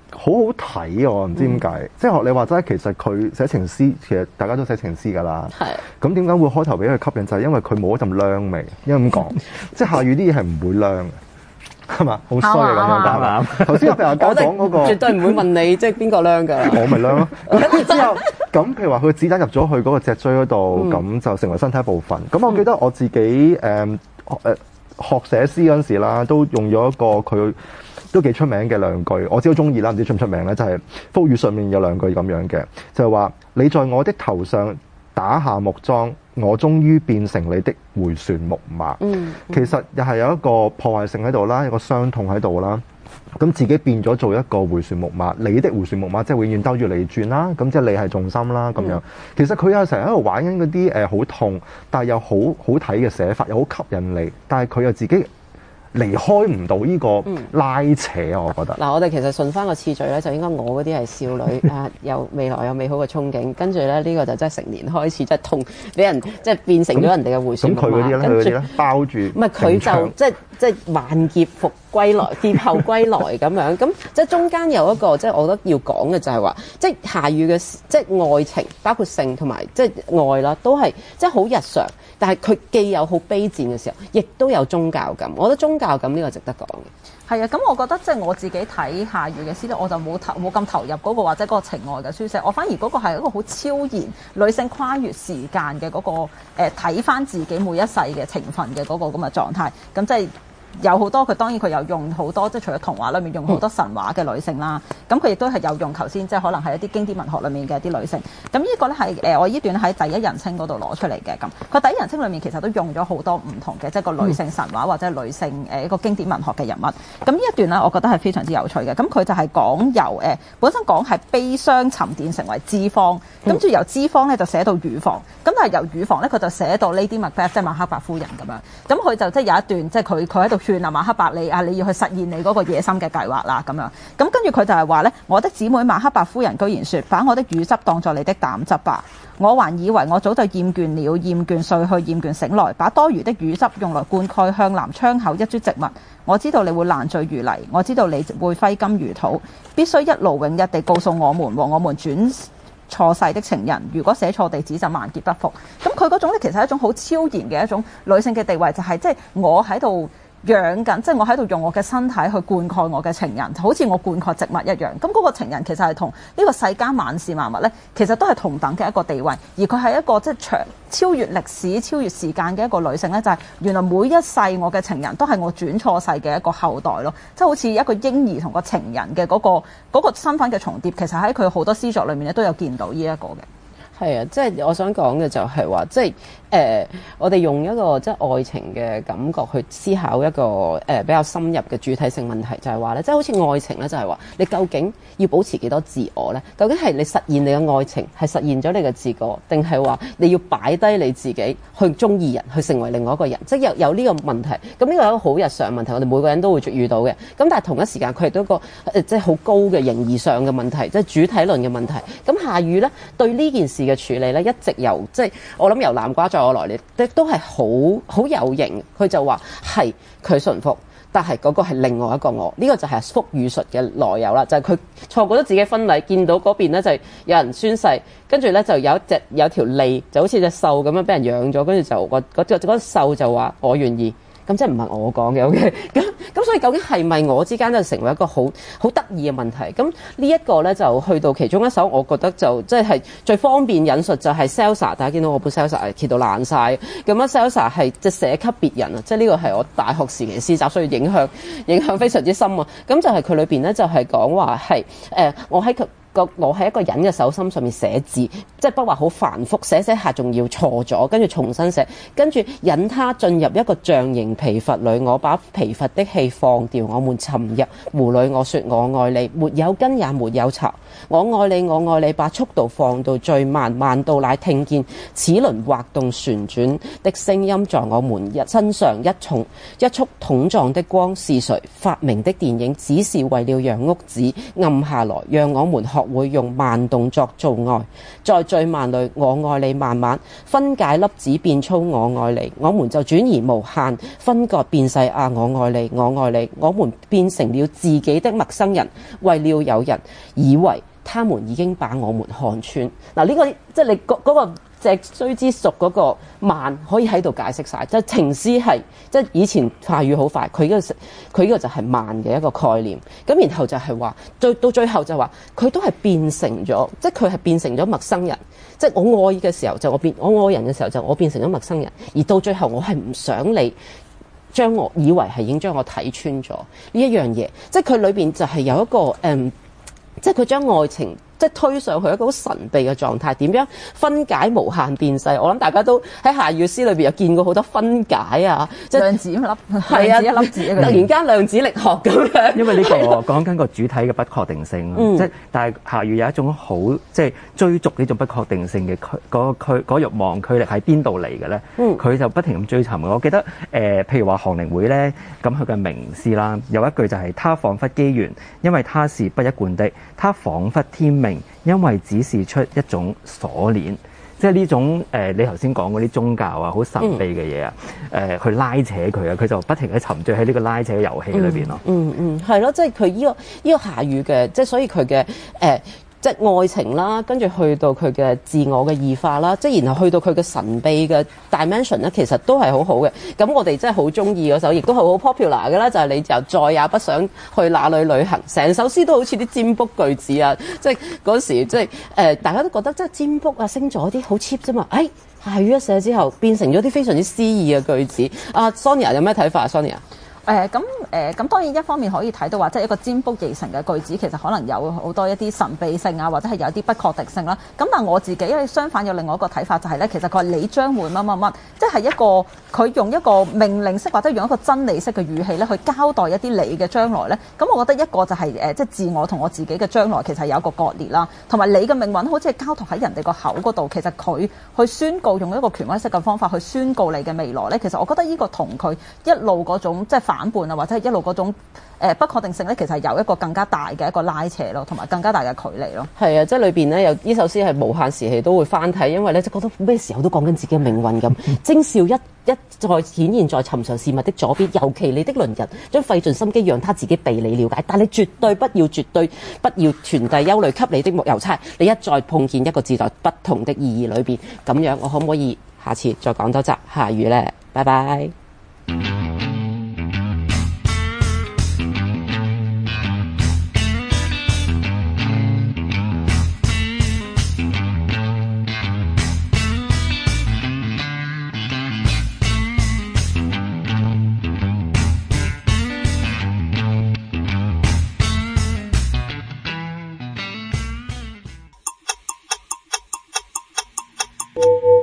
好好睇啊！我唔知點解，嗯、即係學你話齋，其實佢寫情詩，其實大家都寫情詩㗎啦。係。咁點解會開頭俾佢吸引？就係、是、因為佢冇一陣娘味，因為咁講，即係夏雨啲嘢係唔會娘嘅，係嘛？好衰啊咁樣㗎嘛。頭先我譬如阿嘉講嗰個， 絕對唔會問你即係邊個娘㗎。 我咪娘咯。跟住之後，咁譬如話佢子彈入咗去嗰個脊椎嗰度，咁、嗯、就成為身體一部分。咁我記得我自己誒誒、嗯呃、學寫詩嗰陣時啦，都用咗一個佢。都幾出名嘅兩句，我知道中意啦，唔知出唔出名咧？就係、是、福語上面有兩句咁樣嘅，就係話你在我的頭上打下木樁，我終於變成你的迴旋木馬。嗯，嗯其實又係有一個破壞性喺度啦，有一個傷痛喺度啦。咁自己變咗做一個迴旋木馬，你的迴旋木馬即係永遠兜住你轉啦。咁即係你係重心啦，咁樣。嗯、其實佢有成日喺度玩緊嗰啲誒好痛，但係又好好睇嘅寫法，又好吸引你，但係佢又自己。離開唔到呢個拉扯啊！我覺得嗱、 嗯，我哋其實順翻個次序咧，就應該我嗰啲係少女啊，有未來有美好嘅憧憬，跟住咧呢、呢個就真係成年開始即係痛，俾人即係變成咗人哋嘅迴旋木馬。咁佢嗰啲咧，佢嗰啲咧包住，唔係佢就即係即係萬劫復歸來，劫後歸來咁樣。咁即係中間有一個即係我覺得要講嘅就係話，即係夏雨嘅即係愛情，包括性同埋即係愛啦，都係即係好日常。但係佢既有好卑賤嘅時候，亦都有宗教感。我覺得宗教感呢個值得講嘅。 係啊，咁我覺得即係我自己睇夏雨嘅詩咧，我就冇投冇咁投入嗰個或者嗰個情愛嘅書寫，我反而嗰個係一個好超然女性跨越時間嘅嗰個誒睇翻自己每一世嘅情分嘅嗰個咁嘅狀態，咁即係。有好多佢當然佢有用好多即係除咗童話裏面用好多神話嘅女性啦，咁佢亦都係有用頭先即係可能係一啲經典文學裏面嘅一啲女性。咁呢個咧係誒我呢段喺第一人稱嗰度攞出嚟嘅。咁佢第一人稱裏面其實都用咗好多唔同嘅即係個女性神話或者女性誒一個經典文學嘅人物。咁呢一段咧，我覺得係非常之有趣嘅。咁佢就係講由誒、呃、本身講係悲傷沉澱成為脂肪，跟住由脂肪咧就寫到乳房，咁但係由乳房咧佢就寫到 Lady Macbeth 即係馬克白夫人咁樣。咁佢就即係有一段即係佢佢喺度。勸啊馬克白你啊，你要去實現你嗰個野心嘅計劃啦咁樣。咁跟住佢就係話咧，我的姊妹馬克白夫人居然說，把我的乳汁當作你的膽汁吧。我還以為我早就厭倦了，厭倦睡去，厭倦醒來，把多餘的乳汁用來灌溉向南窗口一株植物。我知道你會爛醉如泥，我知道你會揮金如土，必須一勞永逸地告訴我們和我們轉錯世的情人，如果寫錯地址就萬劫不復。咁佢嗰種咧其實係一種好超然嘅一種女性嘅地位，就係即係我喺度。養緊，即係我喺度用我嘅身體去灌溉我嘅情人，好似我灌溉植物一樣。咁嗰個情人其實係同呢個世間萬事萬物咧，其實都係同等嘅一個地位。而佢係一個即係長超越歷史、超越時間嘅一個女性咧，就係、是、原來每一世我嘅情人都係我轉錯世嘅一個後代咯。即係好似一個嬰兒同個情人嘅嗰、嗰個嗰個身份嘅重疊，其實喺佢好多詩作裏面咧都有見到呢一個嘅。 係啊，即係我想講嘅就係話，即係誒、呃，我哋用一個即係愛情嘅感覺去思考一個誒、呃、比較深入嘅主體性問題，就係話咧，即係好似愛情咧，就係話你究竟要保持幾多自我咧？究竟係你實現你嘅愛情係實現咗你嘅自我，定係話你要擺低你自己去中意人，去成為另外一個人？即係有有呢個問題。咁呢個係一個好日常問題，我哋每個人都會遇到嘅。咁但係同一時間，佢亦都一個誒即係好高嘅形而上嘅問題，即係主體論嘅問題。咁夏雨咧對呢件事嘅處理咧，一直由即係我諗由南瓜在我來咧，都係好好有型。佢就話係佢順服，但係嗰個係另外一個我。呢、這個就係福與術嘅來由啦。就係、是、佢錯過咗自己婚禮，見到嗰邊咧就有人宣誓，跟住咧就有一隻有條脷就好似隻獸咁樣俾人養咗，跟住就個嗰隻嗰隻獸就話我願意。咁即係唔係我講嘅 ，OK？咁咁所以究竟係咪我之間就成為一個好好得意嘅問題？咁呢一個咧就去到其中一首，我覺得就即係最方便引述就係 Salsa， 大家見到我本 Salsa 係揭到爛晒。咁啊 Salsa 係即係寫給別人啊，即係呢個係我大學時期詩集，所以影響影響非常之深啊。咁就係佢裏邊咧就係講話係誒，我喺佢。我喺一個人嘅手心上面寫字，即係筆畫好繁複，寫寫下仲要錯咗，跟住重新寫，跟住引他進入一個象形皮筏裏，我把皮筏的氣放掉，我們沉入湖裏，我說我愛你，沒有根也沒有巢，我愛你我愛你，把速度放到最慢，慢到乃聽見齒輪滑動旋轉的聲音在我們身上一重一束桶狀的光，是誰發明的電影？只是為了讓屋子暗下來，讓我們學會用慢動作做愛，在最慢裏我愛你慢慢分解粒子變粗我愛你，我們就轉移無限分割變細啊我愛你我愛你，我們變成了自己的陌生人，為了有人以為他們已經把我們看穿。嗱，呢個即係你嗰嗰個脊椎之屬嗰個慢可以喺度解釋晒，即係情詩係即係以前話語好快，佢呢個佢呢個就係慢嘅一個概念。咁然後就係話，最到最後就話佢都係變成咗，即係佢係變成咗陌生人。即係我愛嘅時候就我變，我愛人嘅時候就我變成咗陌生人。而到最後我係唔想你將我以為係已經將我睇穿咗呢一樣嘢。即係佢裏邊就係有一個誒、嗯，即係佢將愛情。即係推上去一個好神秘嘅狀態，點樣分解無限變細？我諗大家都喺夏雨詩裏邊有見過好多分解啊，即係量子一粒， 係啊， 一粒字一個， 突然間量子力學咁樣。 因為呢、這個講緊個主體嘅不確定性，嗯、即係但係夏雨有一種好即係追逐呢種不確定性嘅區嗰個區嗰慾望距離喺邊度嚟嘅咧？佢、嗯、就不停咁追尋嘅。我記得誒、呃，譬如話韓靈會咧，咁佢嘅名詩啦，有一句就係、是：他彷彿機緣，因為他是不一貫的；他彷彿天命。因為指示出一種鎖鏈，即係呢種誒、呃，你頭先講嗰啲宗教啊，好神秘嘅嘢啊，誒、嗯呃，去拉扯佢啊，佢就不停喺沉醉喺呢個拉扯嘅遊戲裏邊咯。嗯嗯，係、嗯、咯，即係佢呢個呢、呢個夏雨嘅，即係所以佢嘅誒。呃即係愛情啦，跟住去到佢嘅自我嘅異化啦，即係然後去到佢嘅神秘嘅 dimension 咧，其實都係好好嘅。咁我哋真係好中意嗰首，亦都係好 popular 嘅啦，就係、是、你就再也不想去哪裏旅行。成首詩都好似啲占卜句子啊，即係嗰時即係誒、呃，大家都覺得即係占卜啊、星座啲好 cheap 啫嘛。誒，夏雨一寫之後，變成咗啲非常之詩意嘅句子。阿、啊、Sonia 有咩睇法啊 Sonia？ 誒咁誒咁當然一方面可以睇到話，即係一個占卜而成嘅句子，其實可能有好多一啲神秘性啊，或者係有一啲不確定性啦。咁但係我自己因為相反有另外一個睇法，就係、是、咧，其實佢話你將會乜乜乜，即係一個佢用一個命令式或者用一個真理式嘅語氣咧，去交代一啲你嘅將來咧。咁我覺得一個就係、是、誒，即係自我同我自己嘅將來其實有一個割裂啦，同埋你嘅命運好似係交託喺人哋個口嗰度，其實佢去宣告用一個權威式嘅方法去宣告你嘅未來咧。其實我覺得呢個同佢一路嗰種即係反叛啊，或者係一路嗰種誒不確定性咧，其實係有一個更加大嘅一個拉扯咯，同埋更加大嘅距離咯。 係啊，即係裏邊咧有呢首詩係無限時期都會翻睇，因為咧即係覺得咩時候都講緊自己嘅命運咁。徵兆一一再顯現在尋常事物的左邊，尤其你的鄰人，將費盡心機讓他自己被你了解，但你絕對不要絕對不要傳遞憂慮給你的郵差。你一再碰見一個字在不同的意義裏邊，咁樣我可唔可以下次再講多集夏雨咧？拜拜。you